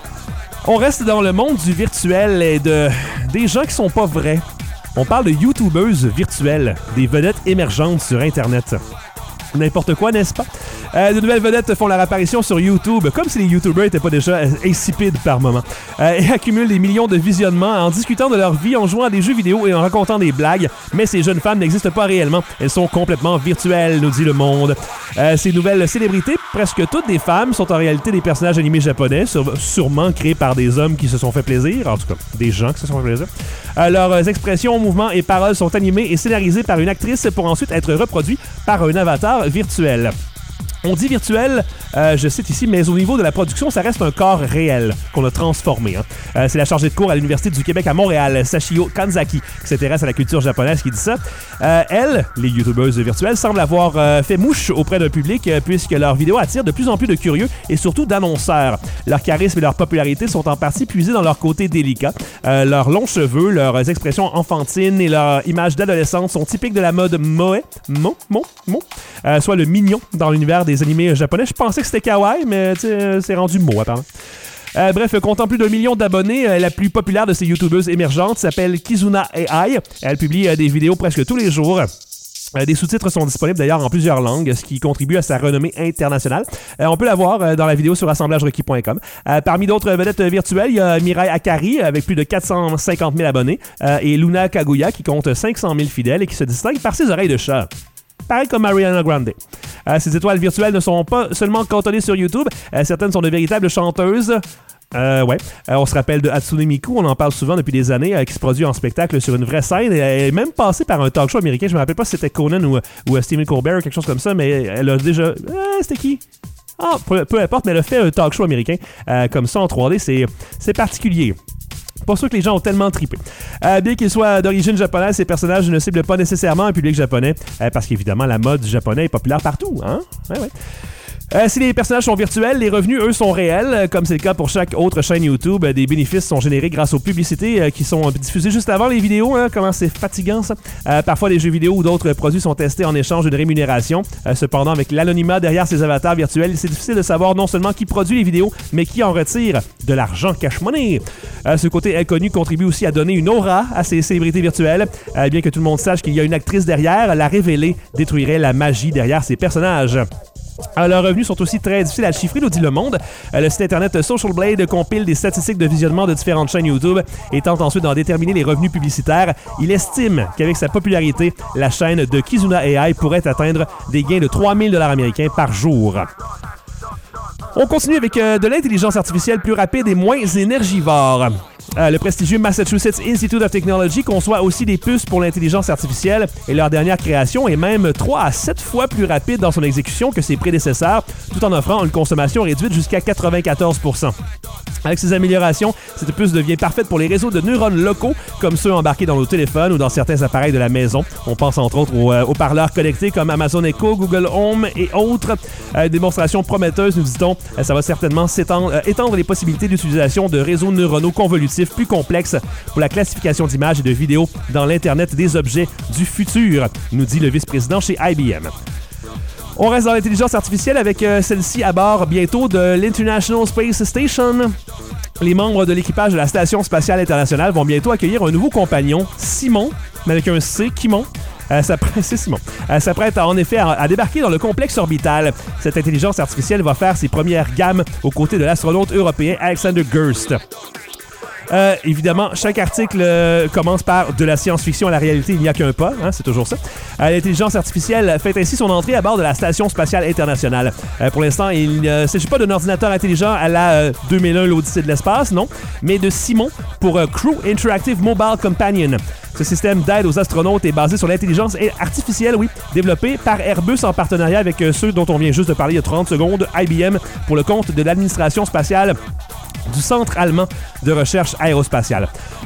On reste dans le monde du virtuel et de des gens qui sont pas vrais. On parle de YouTubeuses virtuelles, des vedettes émergentes sur Internet. N'importe quoi, n'est-ce pas? Euh, de nouvelles vedettes font leur apparition sur YouTube, comme si les YouTubers n'étaient pas déjà insipides par moment, euh, et accumulent des millions de visionnements en discutant de leur vie, en jouant à des jeux vidéo et en racontant des blagues. Mais ces jeunes femmes n'existent pas réellement. Elles sont complètement virtuelles, nous dit Le Monde. Euh, ces nouvelles célébrités, presque toutes des femmes, sont en réalité des personnages animés japonais, sur- sûrement créés par des hommes qui se sont fait plaisir, en tout cas, des gens qui se sont fait plaisir. Euh, leurs expressions, mouvements et paroles sont animés et scénarisés par une actrice pour ensuite être reproduits par un avatar virtuel. On dit virtuel, euh, je cite ici, mais au niveau de la production, ça reste un corps réel qu'on a transformé. Hein. Euh, c'est la chargée de cours à l'Université du Québec à Montréal, Sachio Kanzaki, qui s'intéresse à la culture japonaise, qui dit ça. Euh, elles, les youtubeuses virtuelles, semblent avoir euh, fait mouche auprès d'un public euh, puisque leurs vidéos attirent de plus en plus de curieux et surtout d'annonceurs. Leur charisme et leur popularité sont en partie puisés dans leur côté délicat. Euh, leurs longs cheveux, leurs expressions enfantines et leur image d'adolescente sont typiques de la mode moe, mo, mo, mo, euh, soit le mignon dans l'univers des animés japonais. Je pensais que c'était kawaii, mais c'est rendu mot apparemment. Euh, bref, comptant plus d'un million d'abonnés, euh, la plus populaire de ces youtubeuses émergentes s'appelle Kizuna A I. Elle publie euh, des vidéos presque tous les jours. Euh, des sous-titres sont disponibles d'ailleurs en plusieurs langues, ce qui contribue à sa renommée internationale. Euh, on peut la voir euh, dans la vidéo sur assemblage requis point com. Euh, parmi d'autres vedettes virtuelles, il y a Mirai Akari avec plus de quatre cent cinquante mille abonnés euh, et Luna Kaguya qui compte cinq cent mille fidèles et qui se distingue par ses oreilles de chat. Pareil comme Ariana Grande. Euh, ces étoiles virtuelles ne sont pas seulement cantonnées sur YouTube. Euh, certaines sont de véritables chanteuses. Euh, ouais. Euh, on se rappelle de Hatsune Miku, on en parle souvent depuis des années, euh, qui se produit en spectacle sur une vraie scène. Elle est même passée par un talk show américain. Je me rappelle pas si c'était Conan ou, ou uh, Stephen Colbert ou quelque chose comme ça, mais elle a déjà... Euh, c'était qui? Ah, peu, peu importe, mais elle a fait un talk show américain euh, comme ça en trois D. C'est, c'est particulier. Pas sûr que les gens ont tellement trippé. Euh, bien qu'ils soient d'origine japonaise, ces personnages ne ciblent pas nécessairement un public japonais, euh, parce qu'évidemment, la mode du japonais est populaire partout. Hein? Ouais, ouais. Euh, si les personnages sont virtuels, les revenus, eux, sont réels, comme c'est le cas pour chaque autre chaîne YouTube. Des bénéfices sont générés grâce aux publicités euh, qui sont diffusées juste avant les vidéos. Hein, comment c'est fatigant, ça. Euh, parfois, des jeux vidéo ou d'autres produits sont testés en échange d'une rémunération. Euh, cependant, avec l'anonymat derrière ces avatars virtuels, c'est difficile de savoir non seulement qui produit les vidéos, mais qui en retire de l'argent cash-money. Euh, ce côté inconnu contribue aussi à donner une aura à ces célébrités virtuelles. Euh, bien que tout le monde sache qu'il y a une actrice derrière, la révéler détruirait la magie derrière ces personnages. Euh, leurs revenus sont aussi très difficiles à chiffrer, nous dit Le Monde. Euh, le site internet Social Blade compile des statistiques de visionnement de différentes chaînes YouTube et tente ensuite d'en déterminer les revenus publicitaires. Il estime qu'avec sa popularité, la chaîne de Kizuna A I pourrait atteindre des gains de trois mille dollars américains par jour. On continue avec euh, de l'intelligence artificielle plus rapide et moins énergivore. Euh, le prestigieux Massachusetts Institute of Technology conçoit aussi des puces pour l'intelligence artificielle et leur dernière création est même trois à sept fois plus rapide dans son exécution que ses prédécesseurs, tout en offrant une consommation réduite jusqu'à quatre-vingt-quatorze pour cent. Avec ces améliorations, cette puce devient parfaite pour les réseaux de neurones locaux, comme ceux embarqués dans nos téléphones ou dans certains appareils de la maison. On pense entre autres aux euh, haut-parleurs connectés comme Amazon Echo, Google Home et autres. Euh, démonstrations prometteuses, nous dit-on. Euh, ça va certainement s'étendre, euh, étendre les possibilités d'utilisation de réseaux neuronaux convolutifs plus complexes pour la classification d'images et de vidéos dans l'Internet des objets du futur, nous dit le vice-président chez I B M. On reste dans l'intelligence artificielle avec euh, celle-ci à bord bientôt de l'International Space Station. Les membres de l'équipage de la Station spatiale internationale vont bientôt accueillir un nouveau compagnon, Simon, mais avec un C, Kimon. Euh, c'est Simon. Euh, s'apprête en effet à, à débarquer dans le complexe orbital. Cette intelligence artificielle va faire ses premières gammes aux côtés de l'astronaute européen Alexander Gerst. Euh, évidemment, chaque article euh, commence par de la science-fiction à la réalité, il n'y a qu'un pas, hein, c'est toujours ça. Euh, L'intelligence artificielle fait ainsi son entrée à bord de la Station spatiale internationale. Euh, pour l'instant, il ne euh, s'agit pas d'un ordinateur intelligent à la euh, deux mille un, l'Odyssée de l'espace, non, mais de Simon pour euh, Crew Interactive Mobile Companion. Ce système d'aide aux astronautes est basé sur l'intelligence artificielle, oui, développé par Airbus en partenariat avec euh, ceux dont on vient juste de parler il y a trente secondes, I B M, pour le compte de l'administration spatiale du Centre allemand de recherche aérospatiale.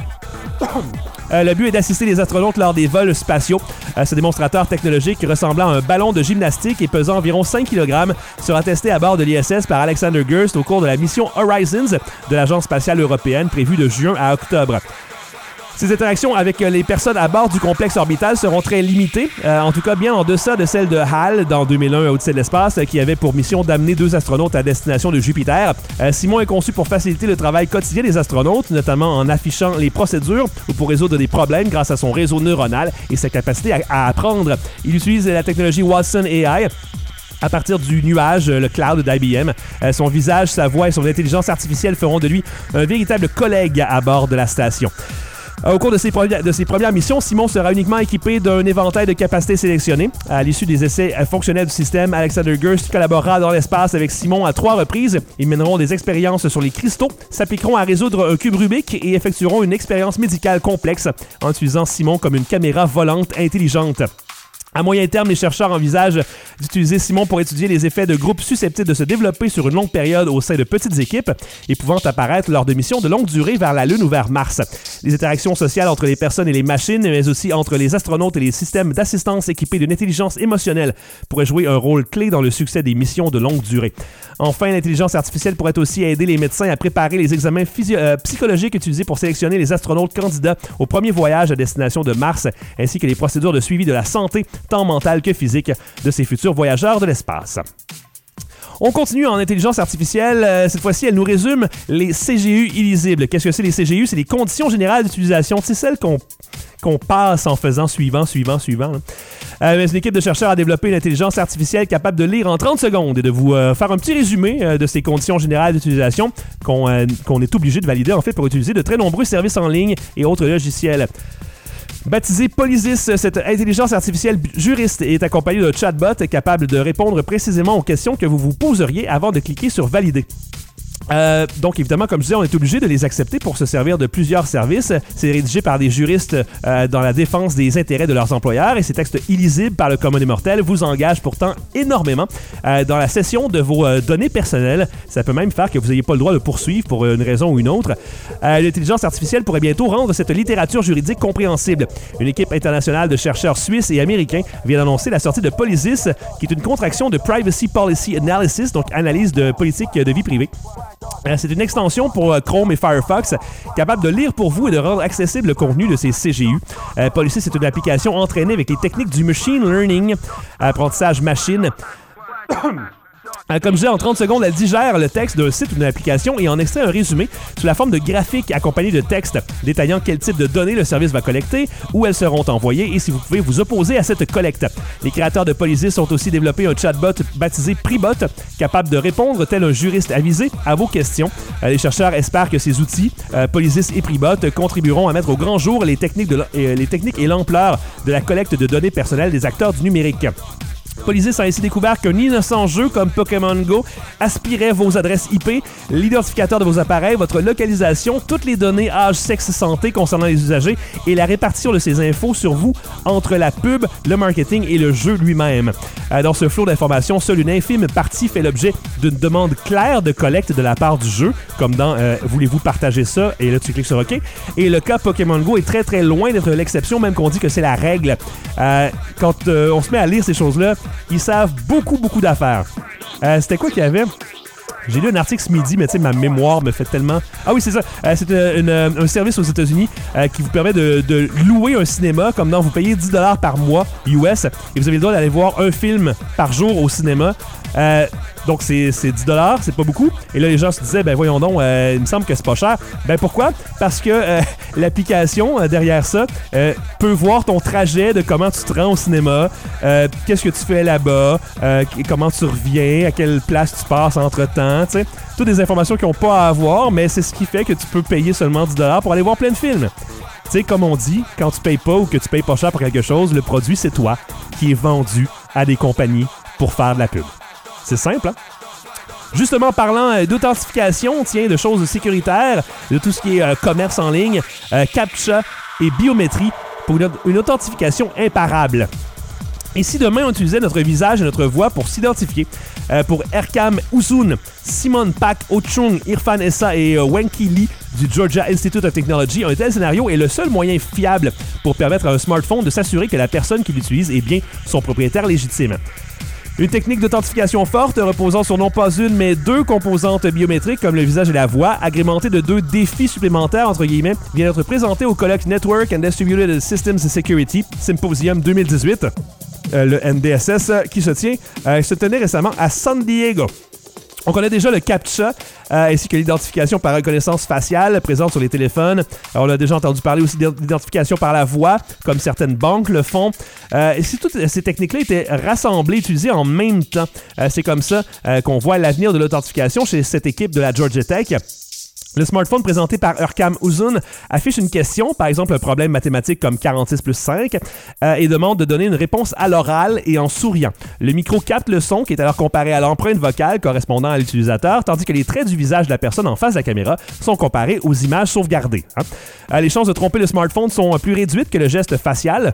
Euh, le but est d'assister les astronautes lors des vols spatiaux. Euh, ce démonstrateur technologique ressemblant à un ballon de gymnastique et pesant environ cinq kilogrammes sera testé à bord de l'I S S par Alexander Gerst au cours de la mission Horizons de l'Agence spatiale européenne prévue de juin à octobre. Ces interactions avec les personnes à bord du complexe orbital seront très limitées, euh, en tout cas bien en deçà de celles de Hal dans deux mille un à Odyssée de l'espace, qui avait pour mission d'amener deux astronautes à destination de Jupiter. Euh, Simon est conçu pour faciliter le travail quotidien des astronautes, notamment en affichant les procédures ou pour résoudre des problèmes grâce à son réseau neuronal et sa capacité à, à apprendre. Il utilise la technologie Watson A I. À partir du nuage, le cloud d'I B M, euh, son visage, sa voix et son intelligence artificielle feront de lui un véritable collègue à bord de la station. Au cours de ses, premières, de ses premières missions, Simon sera uniquement équipé d'un éventail de capacités sélectionnées. À l'issue des essais fonctionnels du système, Alexander Gerst collaborera dans l'espace avec Simon à trois reprises. Ils mèneront des expériences sur les cristaux, s'appliqueront à résoudre un cube Rubik et effectueront une expérience médicale complexe en utilisant Simon comme une caméra volante intelligente. À moyen terme, les chercheurs envisagent d'utiliser Simon pour étudier les effets de groupes susceptibles de se développer sur une longue période au sein de petites équipes et pouvant apparaître lors de missions de longue durée vers la Lune ou vers Mars. Les interactions sociales entre les personnes et les machines, mais aussi entre les astronautes et les systèmes d'assistance équipés d'une intelligence émotionnelle pourraient jouer un rôle clé dans le succès des missions de longue durée. Enfin, l'intelligence artificielle pourrait aussi aider les médecins à préparer les examens physio- euh, psychologiques utilisés pour sélectionner les astronautes candidats au premier voyage à destination de Mars, ainsi que les procédures de suivi de la santé, tant mentale que physique, de ces futurs voyageurs de l'espace. On continue en intelligence artificielle. Euh, cette fois-ci, elle nous résume les C G U illisibles. Qu'est-ce que c'est les C G U? C'est les conditions générales d'utilisation. C'est celles qu'on, qu'on passe en faisant suivant, suivant, suivant. Euh, mais une équipe de chercheurs a développé une intelligence artificielle capable de lire en trente secondes et de vous euh, faire un petit résumé euh, de ces conditions générales d'utilisation qu'on, euh, qu'on est obligé de valider en fait pour utiliser de très nombreux services en ligne et autres logiciels. Baptisé Polysys, cette intelligence artificielle juriste est accompagnée d'un chatbot capable de répondre précisément aux questions que vous vous poseriez avant de cliquer sur « Valider ». Euh, donc, évidemment, comme je disais, on est obligé de les accepter pour se servir de plusieurs services. C'est rédigé par des juristes euh, dans la défense des intérêts de leurs employeurs et ces textes illisibles par le commun des mortels vous engagent pourtant énormément euh, dans la cession de vos euh, données personnelles. Ça peut même faire que vous n'ayez pas le droit de poursuivre pour une raison ou une autre. Euh, l'intelligence artificielle pourrait bientôt rendre cette littérature juridique compréhensible. Une équipe internationale de chercheurs suisses et américains vient d'annoncer la sortie de Policies, qui est une contraction de Privacy Policy Analysis, donc analyse de politique de vie privée. C'est une extension pour Chrome et Firefox capable de lire pour vous et de rendre accessible le contenu de ces C G U. Euh, Policy, c'est une application entraînée avec les techniques du machine learning, apprentissage machine. Comme je disais, en trente secondes, elle digère le texte d'un site ou d'une application et en extrait un résumé sous la forme de graphiques accompagnés de textes détaillant quel type de données le service va collecter, où elles seront envoyées et si vous pouvez vous opposer à cette collecte. Les créateurs de Policies ont aussi développé un chatbot baptisé Pribot, capable de répondre tel un juriste avisé à vos questions. Les chercheurs espèrent que ces outils, euh, Policies et Pribot, contribueront à mettre au grand jour les techniques, de, euh, les techniques et l'ampleur de la collecte de données personnelles des acteurs du numérique. Policies a ainsi découvert qu'un innocent jeu comme Pokémon Go aspirait vos adresses I P, l'identificateur de vos appareils, votre localisation, toutes les données âge, sexe, santé concernant les usagers et la répartition de ces infos sur vous entre la pub, le marketing et le jeu lui-même. Dans ce flot d'informations, seule une infime partie fait l'objet d'une demande claire de collecte de la part du jeu, comme dans euh, « Voulez-vous partager ça ?» et là tu cliques sur OK. Et le cas Pokémon Go est très très loin d'être l'exception, même qu'on dit que c'est la règle. Euh, quand euh, on se met à lire ces choses-là, ils savent beaucoup, beaucoup d'affaires. Euh, c'était quoi qu'il y avait? J'ai lu un article ce midi, mais tu sais, ma mémoire me fait tellement... Ah oui, c'est ça. Euh, c'est une, une, un service aux États-Unis euh, qui vous permet de, de louer un cinéma, comme dans vous payez dix dollars par mois U S, et vous avez le droit d'aller voir un film par jour au cinéma. Euh, donc, c'est, c'est dix dollars, c'est pas beaucoup. Et là, les gens se disaient, ben voyons donc, euh, il me semble que c'est pas cher. Ben pourquoi? Parce que euh, l'application euh, derrière ça euh, peut voir ton trajet de comment tu te rends au cinéma, euh, qu'est-ce que tu fais là-bas, euh, comment tu reviens, à quelle place tu passes entre-temps, tu sais. Toutes des informations qu'ils n'ont pas à avoir, mais c'est ce qui fait que tu peux payer seulement dix dollars pour aller voir plein de films. Tu sais, comme on dit, quand tu payes pas ou que tu payes pas cher pour quelque chose, le produit, c'est toi qui est vendu à des compagnies pour faire de la pub. C'est simple, hein? Justement, parlant d'authentification, tiens, de choses sécuritaires, de tout ce qui est euh, commerce en ligne, euh, CAPTCHA et biométrie pour une, une authentification imparable. Et si demain on utilisait notre visage et notre voix pour s'identifier, euh, pour Erkam Uzun, Simon Pak Ochung, Irfan Essa et euh, Wenki Lee du Georgia Institute of Technology, un tel scénario est le seul moyen fiable pour permettre à un smartphone de s'assurer que la personne qui l'utilise est bien son propriétaire légitime. Une technique d'authentification forte reposant sur non pas une, mais deux composantes biométriques comme le visage et la voix, agrémentée de deux défis supplémentaires, entre guillemets, vient d'être présentée au colloque Network and Distributed Systems Security Symposium deux mille dix-huit, euh, le N D S S, qui se tient, euh, se tenait récemment à San Diego. On connaît déjà le CAPTCHA euh, ainsi que l'identification par reconnaissance faciale présente sur les téléphones. Alors, on a déjà entendu parler aussi d'identification par la voix, comme certaines banques le font. Euh, et si toutes ces techniques-là étaient rassemblées, utilisées en même temps, euh, c'est comme ça euh, qu'on voit l'avenir de l'authentification chez cette équipe de la Georgia Tech. Le smartphone présenté par Erkam Uzun affiche une question, par exemple un problème mathématique comme quarante-six plus cinq, euh, et demande de donner une réponse à l'oral et en souriant. Le micro capte le son qui est alors comparé à l'empreinte vocale correspondant à l'utilisateur, tandis que les traits du visage de la personne en face de la caméra sont comparés aux images sauvegardées. Hein. Euh, les chances de tromper le smartphone sont plus réduites que le geste facial,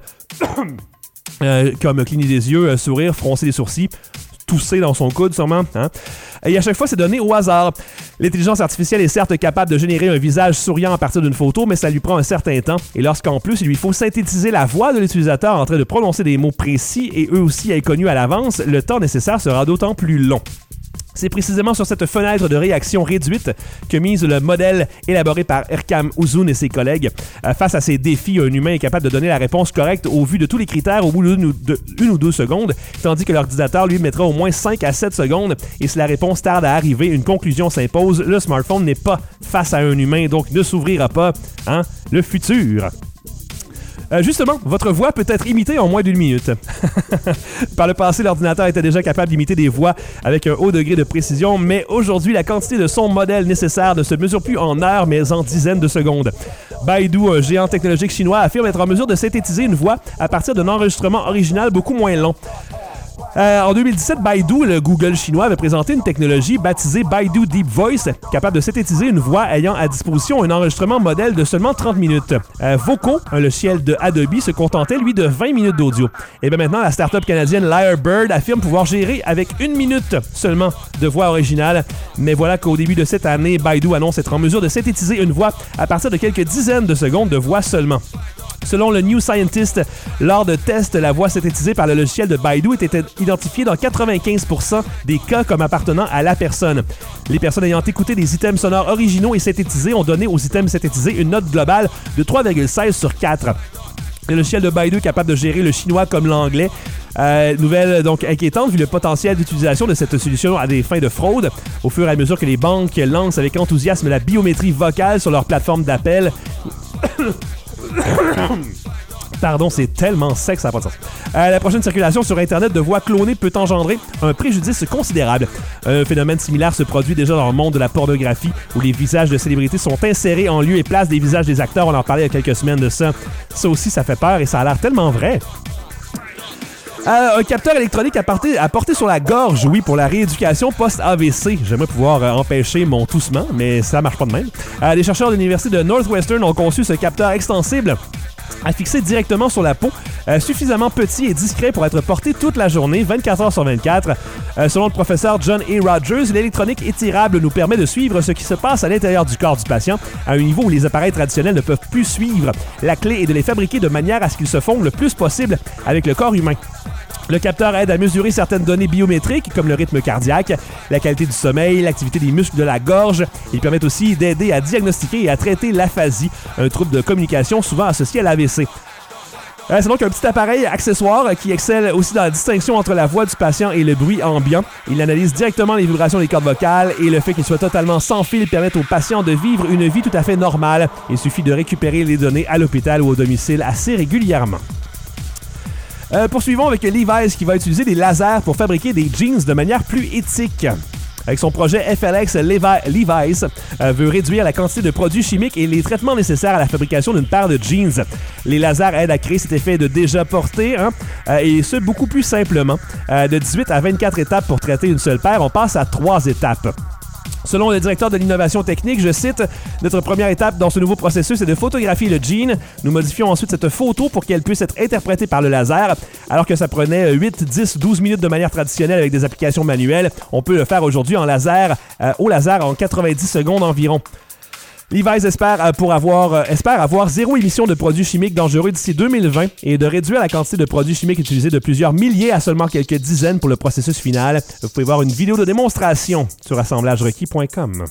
euh, comme cligner des yeux, sourire, froncer les sourcils, tousser dans son coude sûrement. Hein? Et à chaque fois, c'est donné au hasard. L'intelligence artificielle est certes capable de générer un visage souriant à partir d'une photo, mais ça lui prend un certain temps. Et lorsqu'en plus, il lui faut synthétiser la voix de l'utilisateur en train de prononcer des mots précis et eux aussi inconnus à l'avance, le temps nécessaire sera d'autant plus long. C'est précisément sur cette fenêtre de réaction réduite que mise le modèle élaboré par Erkam Uzun et ses collègues. Euh, face à ces défis, un humain est capable de donner la réponse correcte au vu de tous les critères au bout d'une ou, de, une ou deux secondes, tandis que l'ordinateur lui mettra au moins cinq à sept secondes. Et si la réponse tarde à arriver, une conclusion s'impose. Le smartphone n'est pas face à un humain, donc ne s'ouvrira pas. Hein? Le futur. Euh, justement, votre voix peut être imitée en moins d'une minute. Par le passé, l'ordinateur était déjà capable d'imiter des voix avec un haut degré de précision, mais aujourd'hui, la quantité de son modèle nécessaire ne se mesure plus en heures, mais en dizaines de secondes. Baidu, un géant technologique chinois, affirme être en mesure de synthétiser une voix à partir d'un enregistrement original beaucoup moins long. Euh, en deux mille dix-sept, Baidu, le Google chinois, avait présenté une technologie baptisée Baidu Deep Voice, capable de synthétiser une voix ayant à disposition un enregistrement modèle de seulement trente minutes. Euh, Voco, un logiciel de Adobe, se contentait, lui, de vingt minutes d'audio. Et bien maintenant, la start-up canadienne Lyrebird affirme pouvoir gérer avec une minute seulement de voix originale. Mais voilà qu'au début de cette année, Baidu annonce être en mesure de synthétiser une voix à partir de quelques dizaines de secondes de voix seulement. Selon le New Scientist, lors de tests, la voix synthétisée par le logiciel de Baidu était identifiée dans quatre-vingt-quinze pour cent des cas comme appartenant à la personne. Les personnes ayant écouté des items sonores originaux et synthétisés ont donné aux items synthétisés une note globale de trois virgule seize sur quatre. Le logiciel de Baidu est capable de gérer le chinois comme l'anglais. Euh, nouvelle donc inquiétante vu le potentiel d'utilisation de cette solution à des fins de fraude. Au fur et à mesure que les banques lancent avec enthousiasme la biométrie vocale sur leur plateforme d'appel... Pardon, c'est tellement sec, ça n'a pas de sens. Euh, la prochaine circulation sur Internet de voix clonées peut engendrer un préjudice considérable. Un phénomène similaire se produit déjà dans le monde de la pornographie, où les visages de célébrités sont insérés en lieu et place des visages des acteurs. On en parlait il y a quelques semaines de ça. Ça aussi, ça fait peur et ça a l'air tellement vrai. Euh, un capteur électronique à porter, à porter sur la gorge, oui, pour la rééducation post-A V C. J'aimerais pouvoir euh, empêcher mon toussement, mais ça marche pas de même. Euh, les chercheurs de l'Université de Northwestern ont conçu ce capteur extensible à fixer directement sur la peau, euh, suffisamment petit et discret pour être porté toute la journée, vingt-quatre heures sur vingt-quatre. Euh, selon le professeur John A. Rogers, l'électronique étirable nous permet de suivre ce qui se passe à l'intérieur du corps du patient à un niveau où les appareils traditionnels ne peuvent plus suivre. La clé est de les fabriquer de manière à ce qu'ils se fondent le plus possible avec le corps humain. Le capteur aide à mesurer certaines données biométriques comme le rythme cardiaque, la qualité du sommeil, l'activité des muscles de la gorge. Il permet aussi d'aider à diagnostiquer et à traiter l'aphasie, un trouble de communication souvent associé à l'A V C. Euh, c'est donc un petit appareil accessoire qui excelle aussi dans la distinction entre la voix du patient et le bruit ambiant. Il analyse directement les vibrations des cordes vocales et le fait qu'il soit totalement sans fil permet au patient de vivre une vie tout à fait normale. Il suffit de récupérer les données à l'hôpital ou au domicile assez régulièrement. Euh, poursuivons avec Levi's qui va utiliser des lasers pour fabriquer des jeans de manière plus éthique. Avec son projet F L X, Levi- Levi's euh, veut réduire la quantité de produits chimiques et les traitements nécessaires à la fabrication d'une paire de jeans. Les lasers aident à créer cet effet de déjà-porté, hein, euh, et ce, beaucoup plus simplement. Euh, de dix-huit à vingt-quatre étapes pour traiter une seule paire, on passe à trois étapes. Selon le directeur de l'innovation technique, je cite, « Notre première étape dans ce nouveau processus est de photographier le jean. Nous modifions ensuite cette photo pour qu'elle puisse être interprétée par le laser. Alors que ça prenait huit, dix, douze minutes de manière traditionnelle avec des applications manuelles, on peut le faire aujourd'hui en laser, euh, au laser en quatre-vingt-dix secondes environ. » Levi's espère, euh, pour avoir, euh, espère avoir zéro émission de produits chimiques dangereux d'ici deux mille vingt et de réduire la quantité de produits chimiques utilisés de plusieurs milliers à seulement quelques dizaines pour le processus final. Vous pouvez voir une vidéo de démonstration sur assemblages requis point com.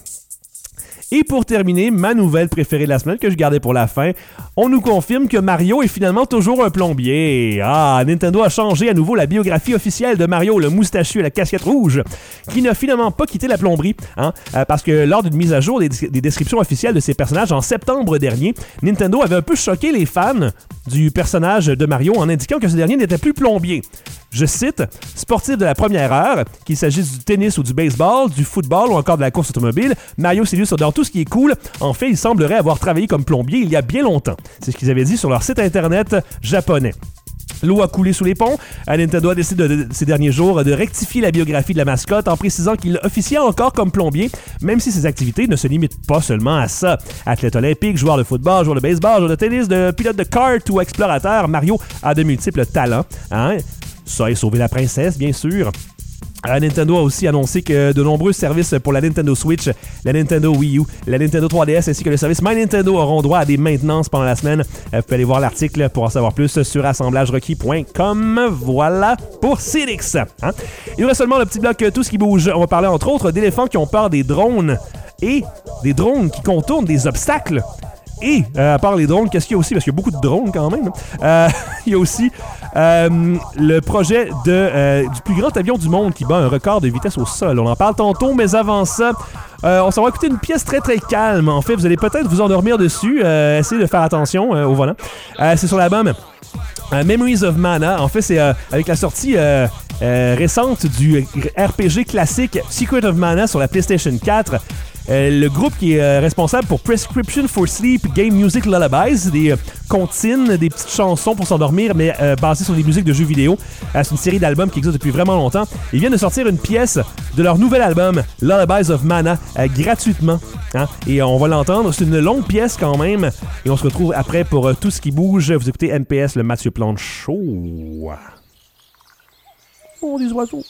Et pour terminer, ma nouvelle préférée de la semaine que je gardais pour la fin, on nous confirme que Mario est finalement toujours un plombier. Ah, Nintendo a changé à nouveau la biographie officielle de Mario, le moustachu et la casquette rouge, qui n'a finalement pas quitté la plomberie, hein, euh, parce que lors d'une mise à jour des, des descriptions officielles de ses personnages en septembre dernier, Nintendo avait un peu choqué les fans du personnage de Mario en indiquant que ce dernier n'était plus plombier. Je cite, « Sportif de la première heure, qu'il s'agisse du tennis ou du baseball, du football ou encore de la course automobile, Mario s'illustre dans tout ce qui est cool. En fait, il semblerait avoir travaillé comme plombier il y a bien longtemps. » C'est ce qu'ils avaient dit sur leur site internet japonais. L'eau a coulé sous les ponts. Nintendo a décidé de, de, ces derniers jours de rectifier la biographie de la mascotte en précisant qu'il officiait encore comme plombier, même si ses activités ne se limitent pas seulement à ça. Athlète olympique, joueur de football, joueur de baseball, joueur de tennis, de pilote de kart ou explorateur, Mario a de multiples talents. Hein? Ça et sauver la princesse, bien sûr. Euh, Nintendo a aussi annoncé que de nombreux services pour la Nintendo Switch, la Nintendo Wii U, la Nintendo trois D S ainsi que le service My Nintendo auront droit à des maintenances pendant la semaine. Euh, vous pouvez aller voir l'article pour en savoir plus sur assemblage requis point com. Voilà pour C D X. Hein? Il reste seulement le petit bloc Tout ce qui bouge. On va parler entre autres d'éléphants qui ont peur des drones et des drones qui contournent des obstacles. Et, euh, à part les drones, qu'est-ce qu'il y a aussi? Parce qu'il y a beaucoup de drones quand même. Euh, il y a aussi euh, le projet de, euh, du plus grand avion du monde qui bat un record de vitesse au sol. On en parle tantôt, mais avant ça, euh, on s'en va écouter une pièce très très calme. En fait, vous allez peut-être vous endormir dessus. Euh, essayez de faire attention euh, au volant. Euh, c'est sur l'album euh, Memories of Mana. En fait, c'est euh, avec la sortie euh, euh, récente du R P G classique Secret of Mana sur la PlayStation quatre. Euh, le groupe qui est euh, responsable pour Prescription for Sleep Game Music Lullabies, c'est des euh, comptines, des petites chansons pour s'endormir, mais euh, basées sur des musiques de jeux vidéo. Euh, c'est une série d'albums qui existe depuis vraiment longtemps. Ils viennent de sortir une pièce de leur nouvel album, Lullabies of Mana, euh, gratuitement. Hein? Et on va l'entendre. C'est une longue pièce quand même. Et on se retrouve après pour euh, tout ce qui bouge. Vous écoutez M P S, le Mathieu Plante Show. Oh, des oiseaux.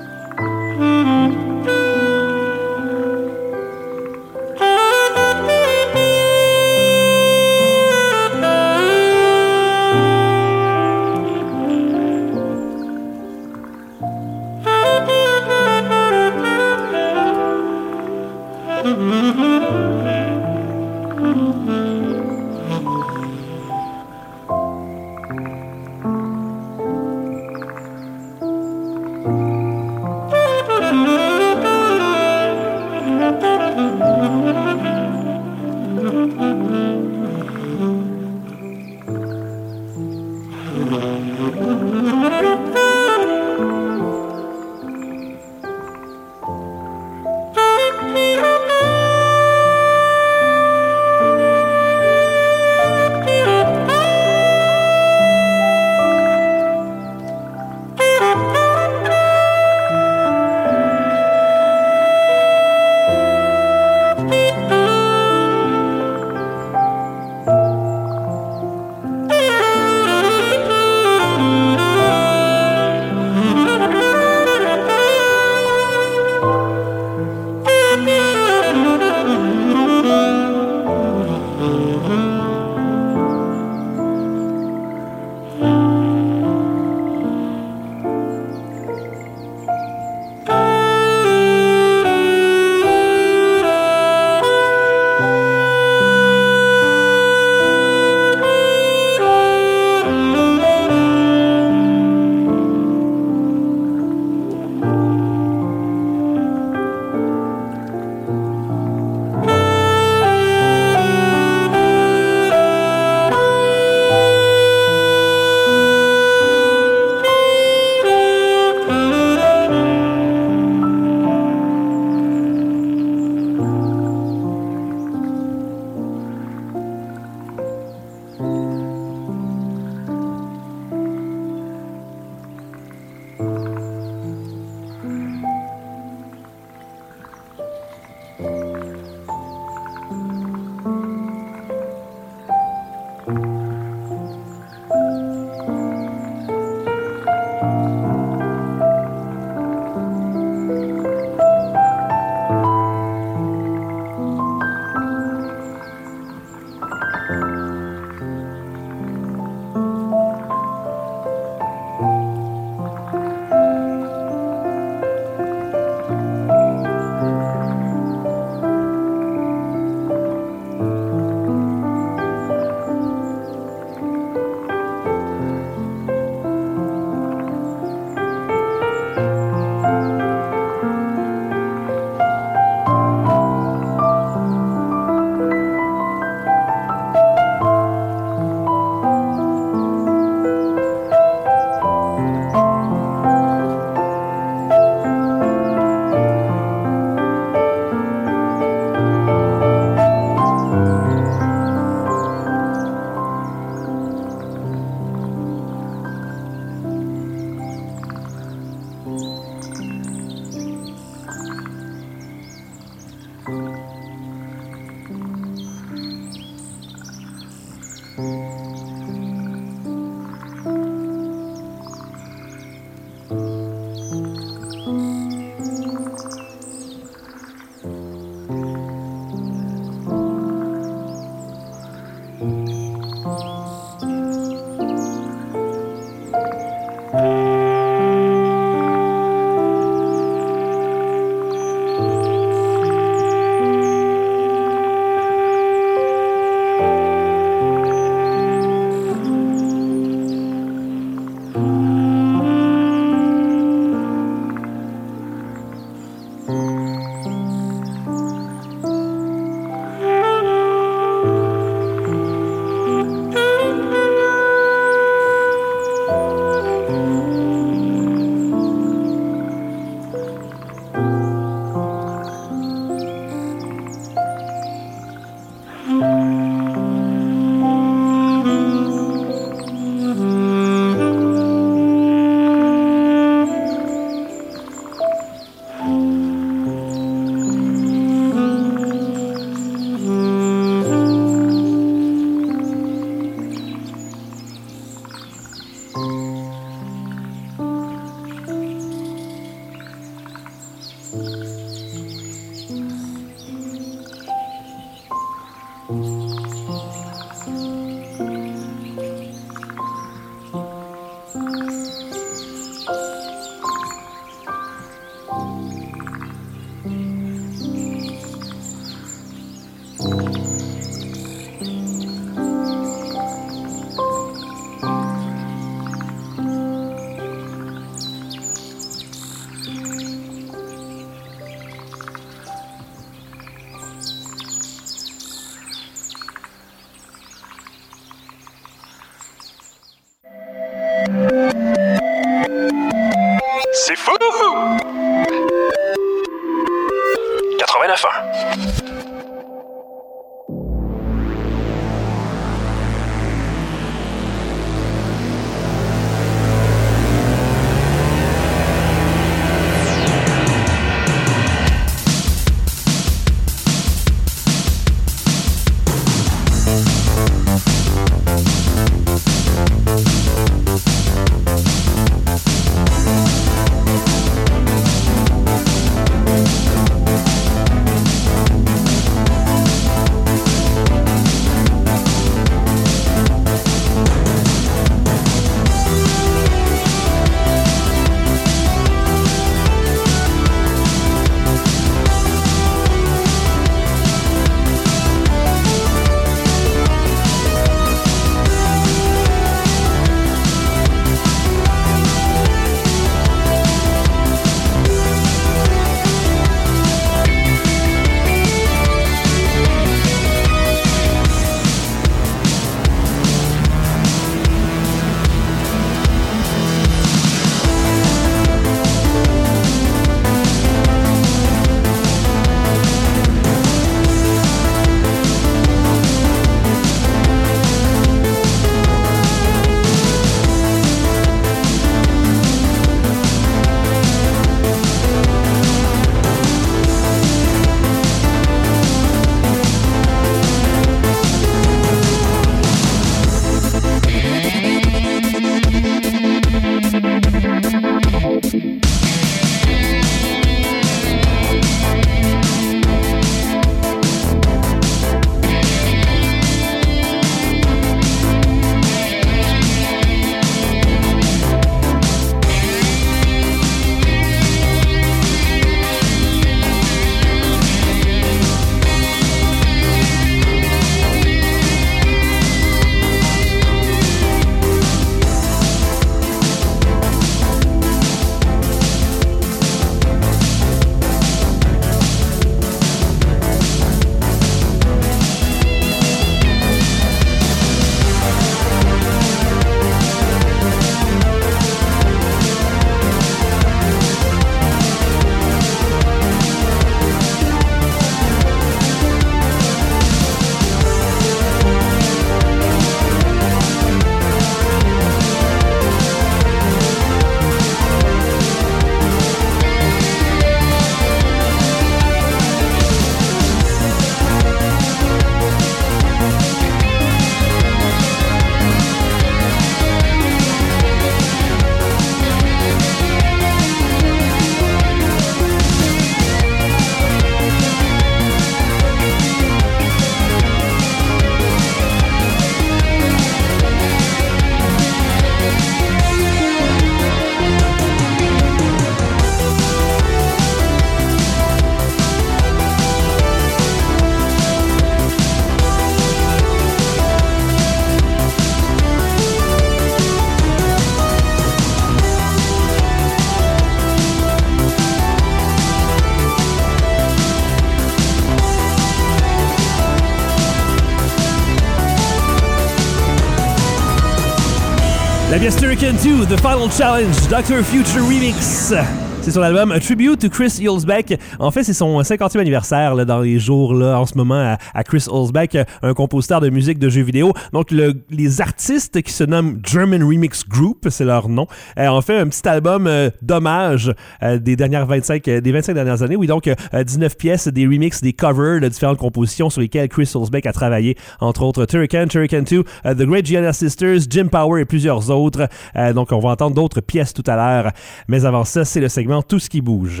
La pièce Turrican deux, The Final Challenge, docteur Future Remix. C'est sur l'album A Tribute to Chris Hulsbeck. En fait, c'est son cinquantième anniversaire là, dans les jours là, en ce moment à, à Chris Hulsbeck, un compositeur de musique de jeux vidéo. Donc, le, les artistes qui se nomment German Remix Group, c'est leur nom, euh, ont fait un petit album euh, d'hommage euh, des dernières vingt-cinq, euh, des vingt-cinq dernières années. Oui, donc euh, dix-neuf pièces, des remixes, des covers de différentes compositions sur lesquelles Chris Hulsbeck a travaillé, entre autres Turrican, Turrican deux, uh, The Great Gianna Sisters, Jim Power et plusieurs autres. Euh, donc, on va entendre d'autres pièces tout à l'heure. Mais avant ça, c'est le segment Tout ce qui bouge.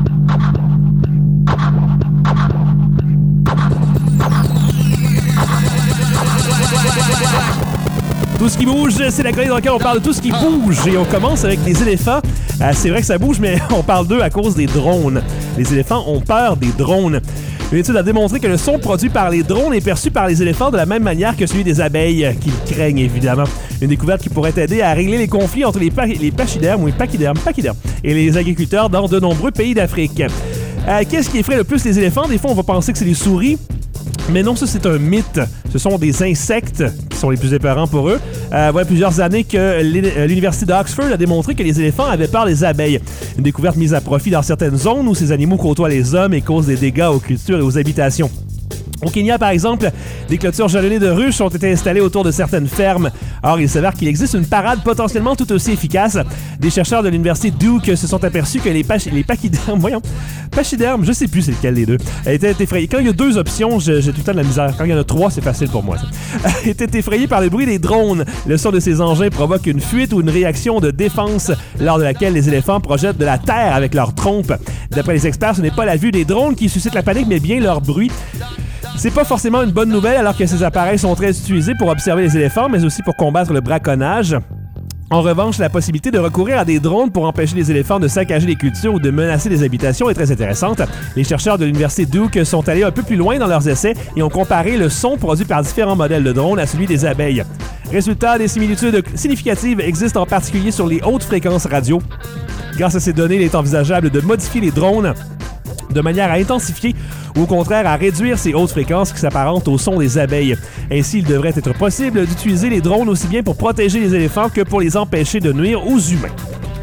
Tout ce qui bouge, c'est la chronique dans laquelle on parle de tout ce qui bouge. Et on commence avec les éléphants. Euh, c'est vrai que ça bouge, mais on parle d'eux à cause des drones. Les éléphants ont peur des drones. Une étude a démontré que le son produit par les drones est perçu par les éléphants de la même manière que celui des abeilles, qu'ils craignent évidemment. Une découverte qui pourrait aider à régler les conflits entre les, pa- les pachydermes, oui, pachydermes, pachydermes, et les agriculteurs dans de nombreux pays d'Afrique. Euh, qu'est-ce qui effraie le plus les éléphants? Des fois, on va penser que c'est les souris. Mais non, ça c'est un mythe. Ce sont des insectes qui sont les plus épeurants pour eux. Euh, voilà plusieurs années que l'université d'Oxford a démontré que les éléphants avaient peur des abeilles. Une découverte mise à profit dans certaines zones où ces animaux côtoient les hommes et causent des dégâts aux cultures et aux habitations. Au Kenya, par exemple, des clôtures jalonnées de ruches ont été installées autour de certaines fermes. Or, il s'avère qu'il existe une parade potentiellement tout aussi efficace. Des chercheurs de l'université Duke se sont aperçus que les, pach- les pachydermes, voyons, pachydermes, je sais plus c'est lequel des deux, étaient effrayés. Quand il y a deux options, j'ai, j'ai tout le temps de la misère. Quand il y en a trois, c'est facile pour moi. Ça. étaient effrayés par le bruit des drones. Le son de ces engins provoque une fuite ou une réaction de défense lors de laquelle les éléphants projettent de la terre avec leurs trompes. D'après les experts, ce n'est pas la vue des drones qui suscite la panique, mais bien leur bruit. C'est pas forcément une bonne nouvelle alors que ces appareils sont très utilisés pour observer les éléphants, mais aussi pour combattre le braconnage. En revanche, la possibilité de recourir à des drones pour empêcher les éléphants de saccager les cultures ou de menacer les habitations est très intéressante. Les chercheurs de l'université Duke sont allés un peu plus loin dans leurs essais et ont comparé le son produit par différents modèles de drones à celui des abeilles. Résultat, des similitudes significatives existent en particulier sur les hautes fréquences radio. Grâce à ces données, il est envisageable de modifier les drones de manière à intensifier ou au contraire à réduire ces hautes fréquences qui s'apparentent au son des abeilles. Ainsi, il devrait être possible d'utiliser les drones aussi bien pour protéger les éléphants que pour les empêcher de nuire aux humains.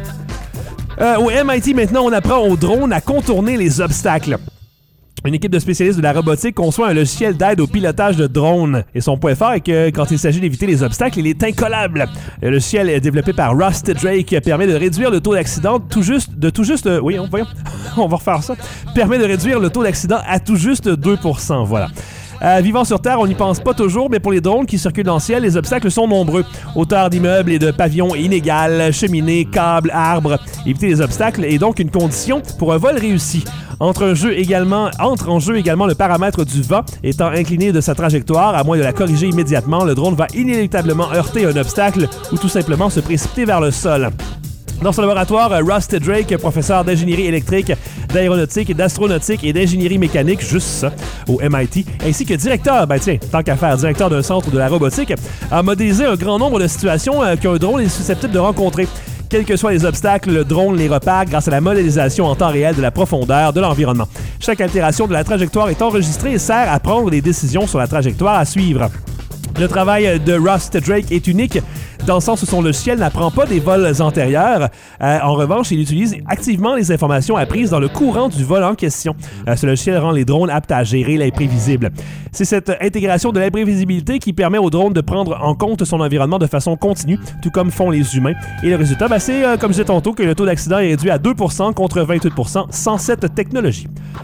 Euh, au M I T, maintenant, on apprend aux drones à contourner les obstacles. Une équipe de spécialistes de la robotique conçoit un logiciel d'aide au pilotage de drones. Et son point fort est que quand il s'agit d'éviter les obstacles, il est incollable. Le logiciel est développé par Rust Drake permet de réduire le taux d'accident tout juste, de tout juste, oui, on, voyons, on va refaire ça, permet de réduire le taux d'accident à tout juste deux pour cent, voilà. Euh, vivant sur Terre, on n'y pense pas toujours, mais pour les drones qui circulent dans le ciel, les obstacles sont nombreux. Hauteur d'immeubles et de pavillons inégales, cheminées, câbles, arbres. Éviter les obstacles est donc une condition pour un vol réussi. Entre, un jeu également, entre en jeu également le paramètre du vent. Étant incliné de sa trajectoire, à moins de la corriger immédiatement, le drone va inéluctablement heurter un obstacle ou tout simplement se précipiter vers le sol. Dans son laboratoire, Rust Drake, professeur d'ingénierie électrique, d'aéronautique, d'astronautique et d'ingénierie mécanique, juste ça, au M I T, ainsi que directeur, ben tiens, tant qu'à faire, directeur d'un centre de la robotique, a modélisé un grand nombre de situations euh, qu'un drone est susceptible de rencontrer. Quels que soient les obstacles, le drone les repère grâce à la modélisation en temps réel de la profondeur de l'environnement. Chaque altération de la trajectoire est enregistrée et sert à prendre des décisions sur la trajectoire à suivre. Le travail de Rust Drake est unique dans le sens où son logiciel n'apprend pas des vols antérieurs. Euh, en revanche, il utilise activement les informations apprises dans le courant du vol en question. Euh, ce logiciel rend les drones aptes à gérer l'imprévisible. C'est cette intégration de l'imprévisibilité qui permet au drone de prendre en compte son environnement de façon continue, tout comme font les humains. Et le résultat, ben, c'est, euh, comme je disais tantôt, que le taux d'accident est réduit à deux pour cent contre vingt-huit pour cent sans cette technologie.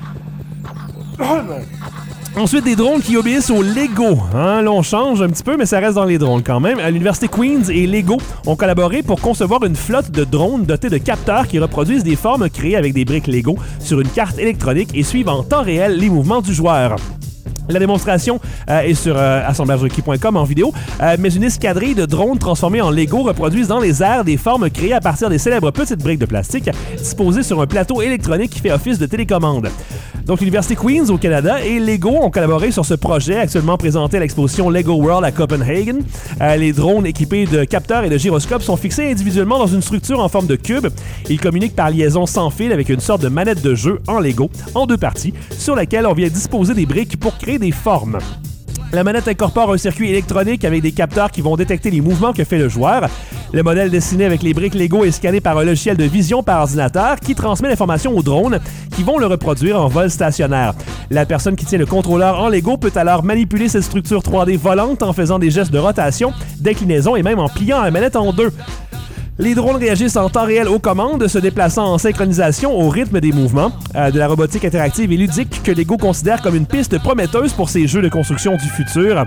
Ensuite, des drones qui obéissent au Lego. Hein, là, on change un petit peu, mais ça reste dans les drones quand même. À l'Université Queen's et Lego ont collaboré pour concevoir une flotte de drones dotés de capteurs qui reproduisent des formes créées avec des briques Lego sur une carte électronique et suivent en temps réel les mouvements du joueur. La démonstration euh, est sur euh, assemblage requis point com en vidéo, euh, mais une escadrille de drones transformés en Lego reproduisent dans les airs des formes créées à partir des célèbres petites briques de plastique disposées sur un plateau électronique qui fait office de télécommande. Donc, l'Université Queen's au Canada et Lego ont collaboré sur ce projet actuellement présenté à l'exposition Lego World à Copenhagen. Euh, les drones équipés de capteurs et de gyroscopes sont fixés individuellement dans une structure en forme de cube. Ils communiquent par liaison sans fil avec une sorte de manette de jeu en Lego, en deux parties, sur laquelle on vient disposer des briques pour créer des formes. La manette incorpore un circuit électronique avec des capteurs qui vont détecter les mouvements que fait le joueur. Le modèle dessiné avec les briques Lego est scanné par un logiciel de vision par ordinateur qui transmet l'information aux drones qui vont le reproduire en vol stationnaire. La personne qui tient le contrôleur en Lego peut alors manipuler cette structure trois D volante en faisant des gestes de rotation, d'inclinaison et même en pliant la manette en deux. Les drones réagissent en temps réel aux commandes, se déplaçant en synchronisation au rythme des mouvements. Euh, de la robotique interactive et ludique que Lego considère comme une piste prometteuse pour ses jeux de construction du futur.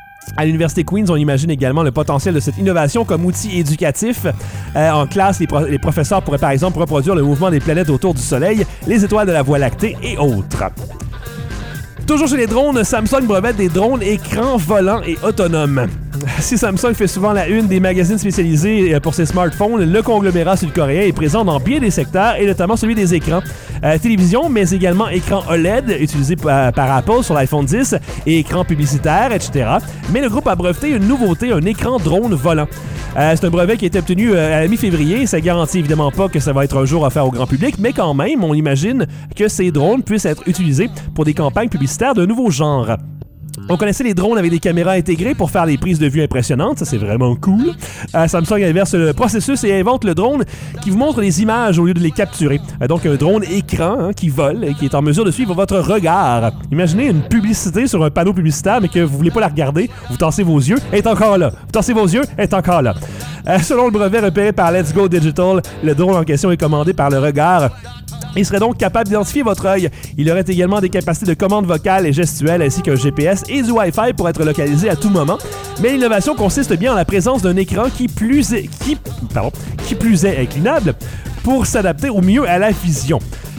À l'Université Queen's, on imagine également le potentiel de cette innovation comme outil éducatif. Euh, en classe, les, pro- les professeurs pourraient par exemple reproduire le mouvement des planètes autour du Soleil, les étoiles de la Voie lactée et autres. Toujours chez les drones, Samsung brevette des drones écrans volants et autonomes. Si Samsung fait souvent la une des magazines spécialisés pour ses smartphones, le conglomérat sud-coréen est présent dans bien des secteurs et notamment celui des écrans. Euh, télévision, mais également écran O L E D utilisé par, par Apple sur l'iPhone dix et écran publicitaire, et cetera. Mais le groupe a breveté une nouveauté, un écran drone volant. Euh, c'est un brevet qui a été obtenu euh, à la mi-février. Ça garantit évidemment pas que ça va être un jour offert au grand public, mais quand même, on imagine que ces drones puissent être utilisés pour des campagnes publicitaires d'un nouveau genre. On connaissait les drones avec des caméras intégrées pour faire des prises de vue impressionnantes, ça c'est vraiment cool. Euh, Samsung inverse le processus et invente le drone qui vous montre les images au lieu de les capturer. Euh, donc un drone écran hein, qui vole et qui est en mesure de suivre votre regard. Imaginez une publicité sur un panneau publicitaire mais que vous voulez pas la regarder, vous tassez vos yeux, elle est encore là. Vous tassez vos yeux, elle est encore là. Euh, selon le brevet repéré par Let's Go Digital, le drone en question est commandé par le regard. Il serait donc capable d'identifier votre œil. Il aurait également des capacités de commande vocale et gestuelle ainsi qu'un G P S et du Wi-Fi pour être localisé à tout moment. Mais l'innovation consiste bien en la présence d'un écran qui plus est, qui, pardon, qui plus est inclinable pour s'adapter au mieux à la vision.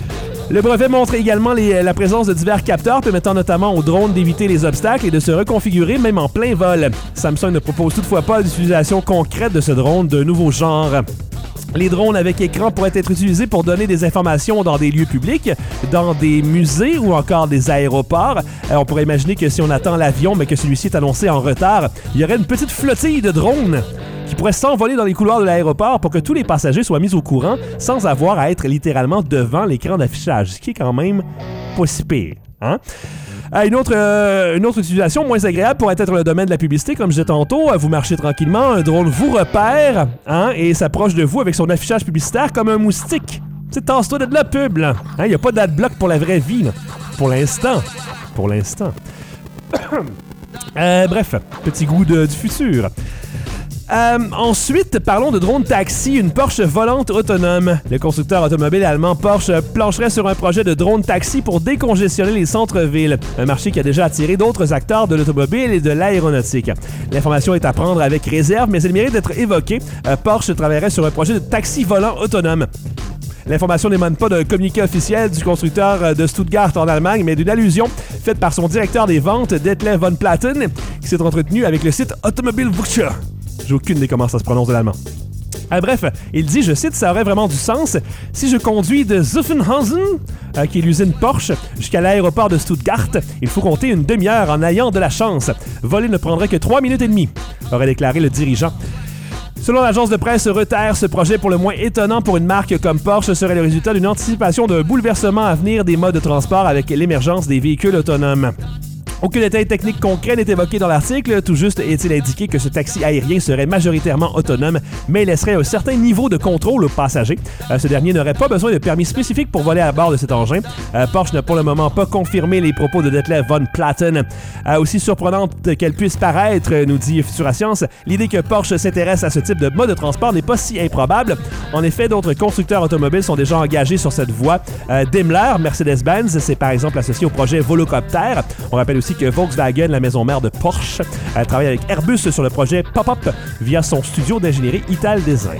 Le brevet montre également les, la présence de divers capteurs permettant notamment aux drones d'éviter les obstacles et de se reconfigurer même en plein vol. Samsung ne propose toutefois pas d'utilisation concrète de ce drone d'un nouveau genre. Les drones avec écran pourraient être utilisés pour donner des informations dans des lieux publics, dans des musées ou encore des aéroports. Euh, on pourrait imaginer que si on attend l'avion mais que celui-ci est annoncé en retard, il y aurait une petite flottille de drones qui pourraient s'envoler dans les couloirs de l'aéroport pour que tous les passagers soient mis au courant sans avoir à être littéralement devant l'écran d'affichage, ce qui est quand même pas si pire, hein? Une autre, euh, une autre utilisation moins agréable pourrait être le domaine de la publicité. Comme je disais tantôt, vous marchez tranquillement, un drone vous repère hein, et s'approche de vous avec son affichage publicitaire comme un moustique. Tu sais, tasse-toi de la pub, là. Il n'y a pas d'adblock pour la vraie vie, là. Pour l'instant. Pour l'instant. euh, bref, petit goût de, du futur. Euh, ensuite, parlons de drone taxi, une Porsche volante autonome. Le constructeur automobile allemand Porsche plancherait sur un projet de drone taxi pour décongestionner les centres-villes, un marché qui a déjà attiré d'autres acteurs de l'automobile et de l'aéronautique. L'information est à prendre avec réserve, mais elle mérite d'être évoquée. Euh, Porsche travaillerait sur un projet de taxi volant autonome. L'information n'émane pas d'un communiqué officiel du constructeur de Stuttgart en Allemagne, mais d'une allusion faite par son directeur des ventes, Detlef von Platen, qui s'est entretenu avec le site Automobilwucher. J'ai aucune idée comment ça se prononce de l'allemand. Euh, bref, il dit, je cite, ça aurait vraiment du sens si je conduis de Zuffenhausen, euh, qui est l'usine Porsche, jusqu'à l'aéroport de Stuttgart. Il faut compter une demi-heure en ayant de la chance. Voler ne prendrait que trois minutes et demie, aurait déclaré le dirigeant. Selon l'agence de presse Reuters, ce projet pour le moins étonnant pour une marque comme Porsche serait le résultat d'une anticipation d'un bouleversement à venir des modes de transport avec l'émergence des véhicules autonomes. Aucun détail technique concret n'est évoqué dans l'article, tout juste est-il indiqué que ce taxi aérien serait majoritairement autonome, mais laisserait un certain niveau de contrôle aux passagers. Euh, ce dernier n'aurait pas besoin de permis spécifique pour voler à bord de cet engin. Euh, Porsche n'a pour le moment pas confirmé les propos de Detlef von Platen. Euh, aussi surprenante qu'elle puisse paraître, nous dit Futura Science, l'idée que Porsche s'intéresse à ce type de mode de transport n'est pas si improbable. En effet, d'autres constructeurs automobiles sont déjà engagés sur cette voie. Euh, Daimler, Mercedes-Benz, c'est par exemple associé au projet Volocopter. On rappelle aussi que Volkswagen, la maison mère de Porsche, a travaillé avec Airbus sur le projet Pop-Up via son studio d'ingénierie Ital Design.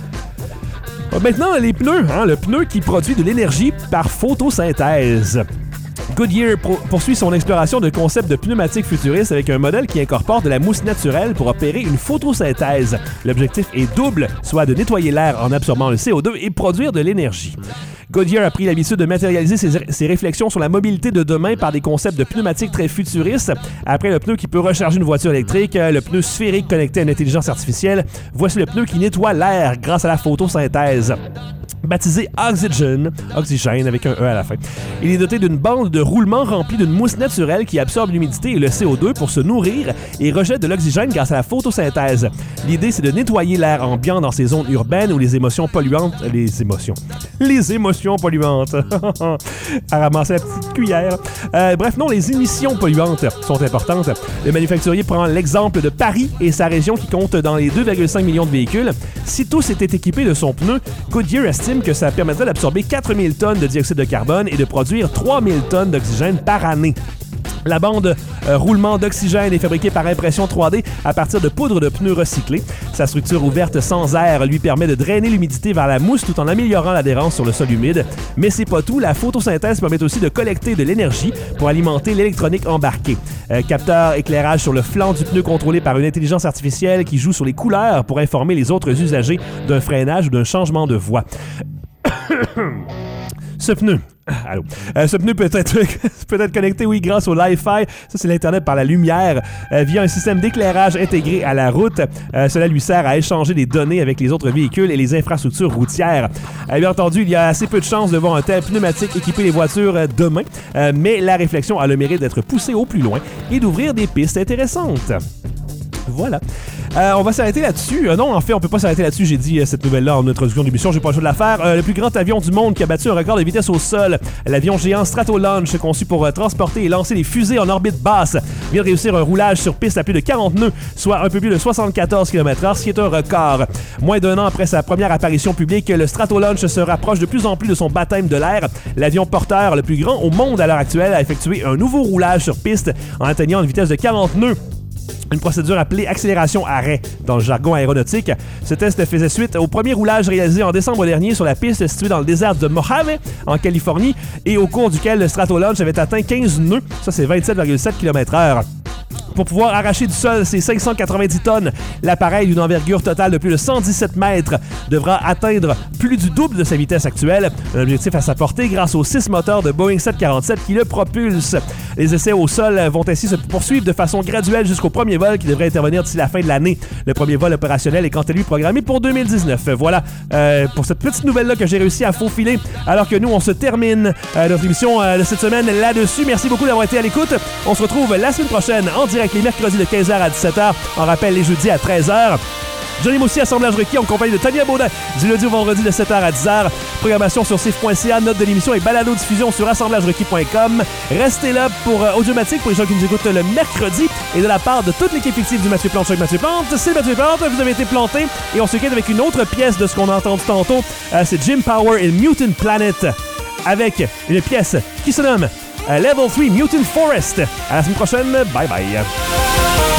Maintenant, les pneus, hein, le pneu qui produit de l'énergie par photosynthèse. Goodyear pro- poursuit son exploration de concepts de pneumatiques futuristes avec un modèle qui incorpore de la mousse naturelle pour opérer une photosynthèse. L'objectif est double, soit de nettoyer l'air en absorbant le C O deux et produire de l'énergie. Goodyear a pris l'habitude de matérialiser ses, ses réflexions sur la mobilité de demain par des concepts de pneumatiques très futuristes. Après le pneu qui peut recharger une voiture électrique, le pneu sphérique connecté à une intelligence artificielle, voici le pneu qui nettoie l'air grâce à la photosynthèse. Baptisé Oxygen, Oxygène avec un E à la fin. Il est doté d'une bande de roulement remplie d'une mousse naturelle qui absorbe l'humidité et le C O deux pour se nourrir et rejette de l'oxygène grâce à la photosynthèse. L'idée, c'est de nettoyer l'air ambiant dans ces zones urbaines où les émotions polluantes... Les émotions. Les émotions polluantes. À ramasser la petite cuillère. Euh, bref, non, les émissions polluantes sont importantes. Le manufacturier prend l'exemple de Paris et sa région qui compte dans les deux virgule cinq millions de véhicules. Si tous étaient équipés de son pneu, Goodyear estime que ça permettrait d'absorber quatre mille tonnes de dioxyde de carbone et de produire trois mille tonnes d'oxygène par année. La bande euh, roulement d'oxygène est fabriquée par impression trois D à partir de poudre de pneus recyclés. Sa structure ouverte sans air lui permet de drainer l'humidité vers la mousse tout en améliorant l'adhérence sur le sol humide. Mais c'est pas tout, la photosynthèse permet aussi de collecter de l'énergie pour alimenter l'électronique embarquée. Euh, capteur éclairage sur le flanc du pneu contrôlé par une intelligence artificielle qui joue sur les couleurs pour informer les autres usagers d'un freinage ou d'un changement de voie. Ce pneu, allô, euh, ce pneu peut être, peut être connecté, oui, grâce au Li-Fi, ça c'est l'Internet par la lumière, euh, via un système d'éclairage intégré à la route. Euh, cela lui sert à échanger des données avec les autres véhicules et les infrastructures routières. Euh, bien entendu, il y a assez peu de chances de voir un tel pneumatique équiper les voitures euh, demain, euh, mais la réflexion a le mérite d'être poussée au plus loin et d'ouvrir des pistes intéressantes. Voilà. Euh, on va s'arrêter là-dessus. Euh, non, en fait, on peut pas s'arrêter là-dessus. J'ai dit euh, cette nouvelle-là en introduction d'émission. J'ai pas le choix de la faire. Euh, le plus grand avion du monde qui a battu un record de vitesse au sol, l'avion géant Stratolaunch, conçu pour euh, transporter et lancer des fusées en orbite basse, vient de réussir un roulage sur piste à plus de quarante nœuds, soit un peu plus de soixante-quatorze kilomètres heure, ce qui est un record. Moins d'un an après sa première apparition publique, le Stratolaunch se rapproche de plus en plus de son baptême de l'air. L'avion porteur le plus grand au monde à l'heure actuelle a effectué un nouveau roulage sur piste en atteignant une vitesse de quarante nœuds. Une procédure appelée accélération-arrêt dans le jargon aéronautique. Ce test faisait suite au premier roulage réalisé en décembre dernier sur la piste située dans le désert de Mojave, en Californie, et au cours duquel le Stratolaunch avait atteint quinze nœuds, ça c'est vingt-sept virgule sept kilomètres heure. Pour pouvoir arracher du sol ses cinq cent quatre-vingt-dix tonnes, l'appareil d'une envergure totale de plus de cent dix-sept mètres devra atteindre plus du double de sa vitesse actuelle. Un objectif à sa portée grâce aux six moteurs de Boeing sept cent quarante-sept qui le propulsent. Les essais au sol vont ainsi se poursuivre de façon graduelle jusqu'au premier vol qui devrait intervenir d'ici la fin de l'année. Le premier vol opérationnel est quant à lui programmé pour deux mille dix-neuf. Voilà euh, pour cette petite nouvelle-là que j'ai réussi à faufiler alors que nous, on se termine euh, notre émission euh, de cette semaine là-dessus. Merci beaucoup d'avoir été à l'écoute. On se retrouve la semaine prochaine en direct les mercredis de quinze heures à dix-sept heures. On rappelle les jeudis à treize heures. Johnny Moussi, Assemblage requis, en compagnie de Tania Baudin, du lundi au vendredi de sept heures à dix heures. Programmation sur C I F point C A, note de l'émission et balado-diffusion sur assemblage requis point com. Restez là pour euh, Audiomatique, pour les gens qui nous écoutent le mercredi. Et de la part de toute l'équipe fictive du Mathieu Plante avec Mathieu Plante, c'est Mathieu Plante, vous avez été planté. Et on se quitte avec une autre pièce de ce qu'on a entendu tantôt. Euh, c'est Jim Power et Mutant Planet, avec une pièce qui se nomme euh, Level trois Mutant Forest. À la semaine prochaine, bye bye.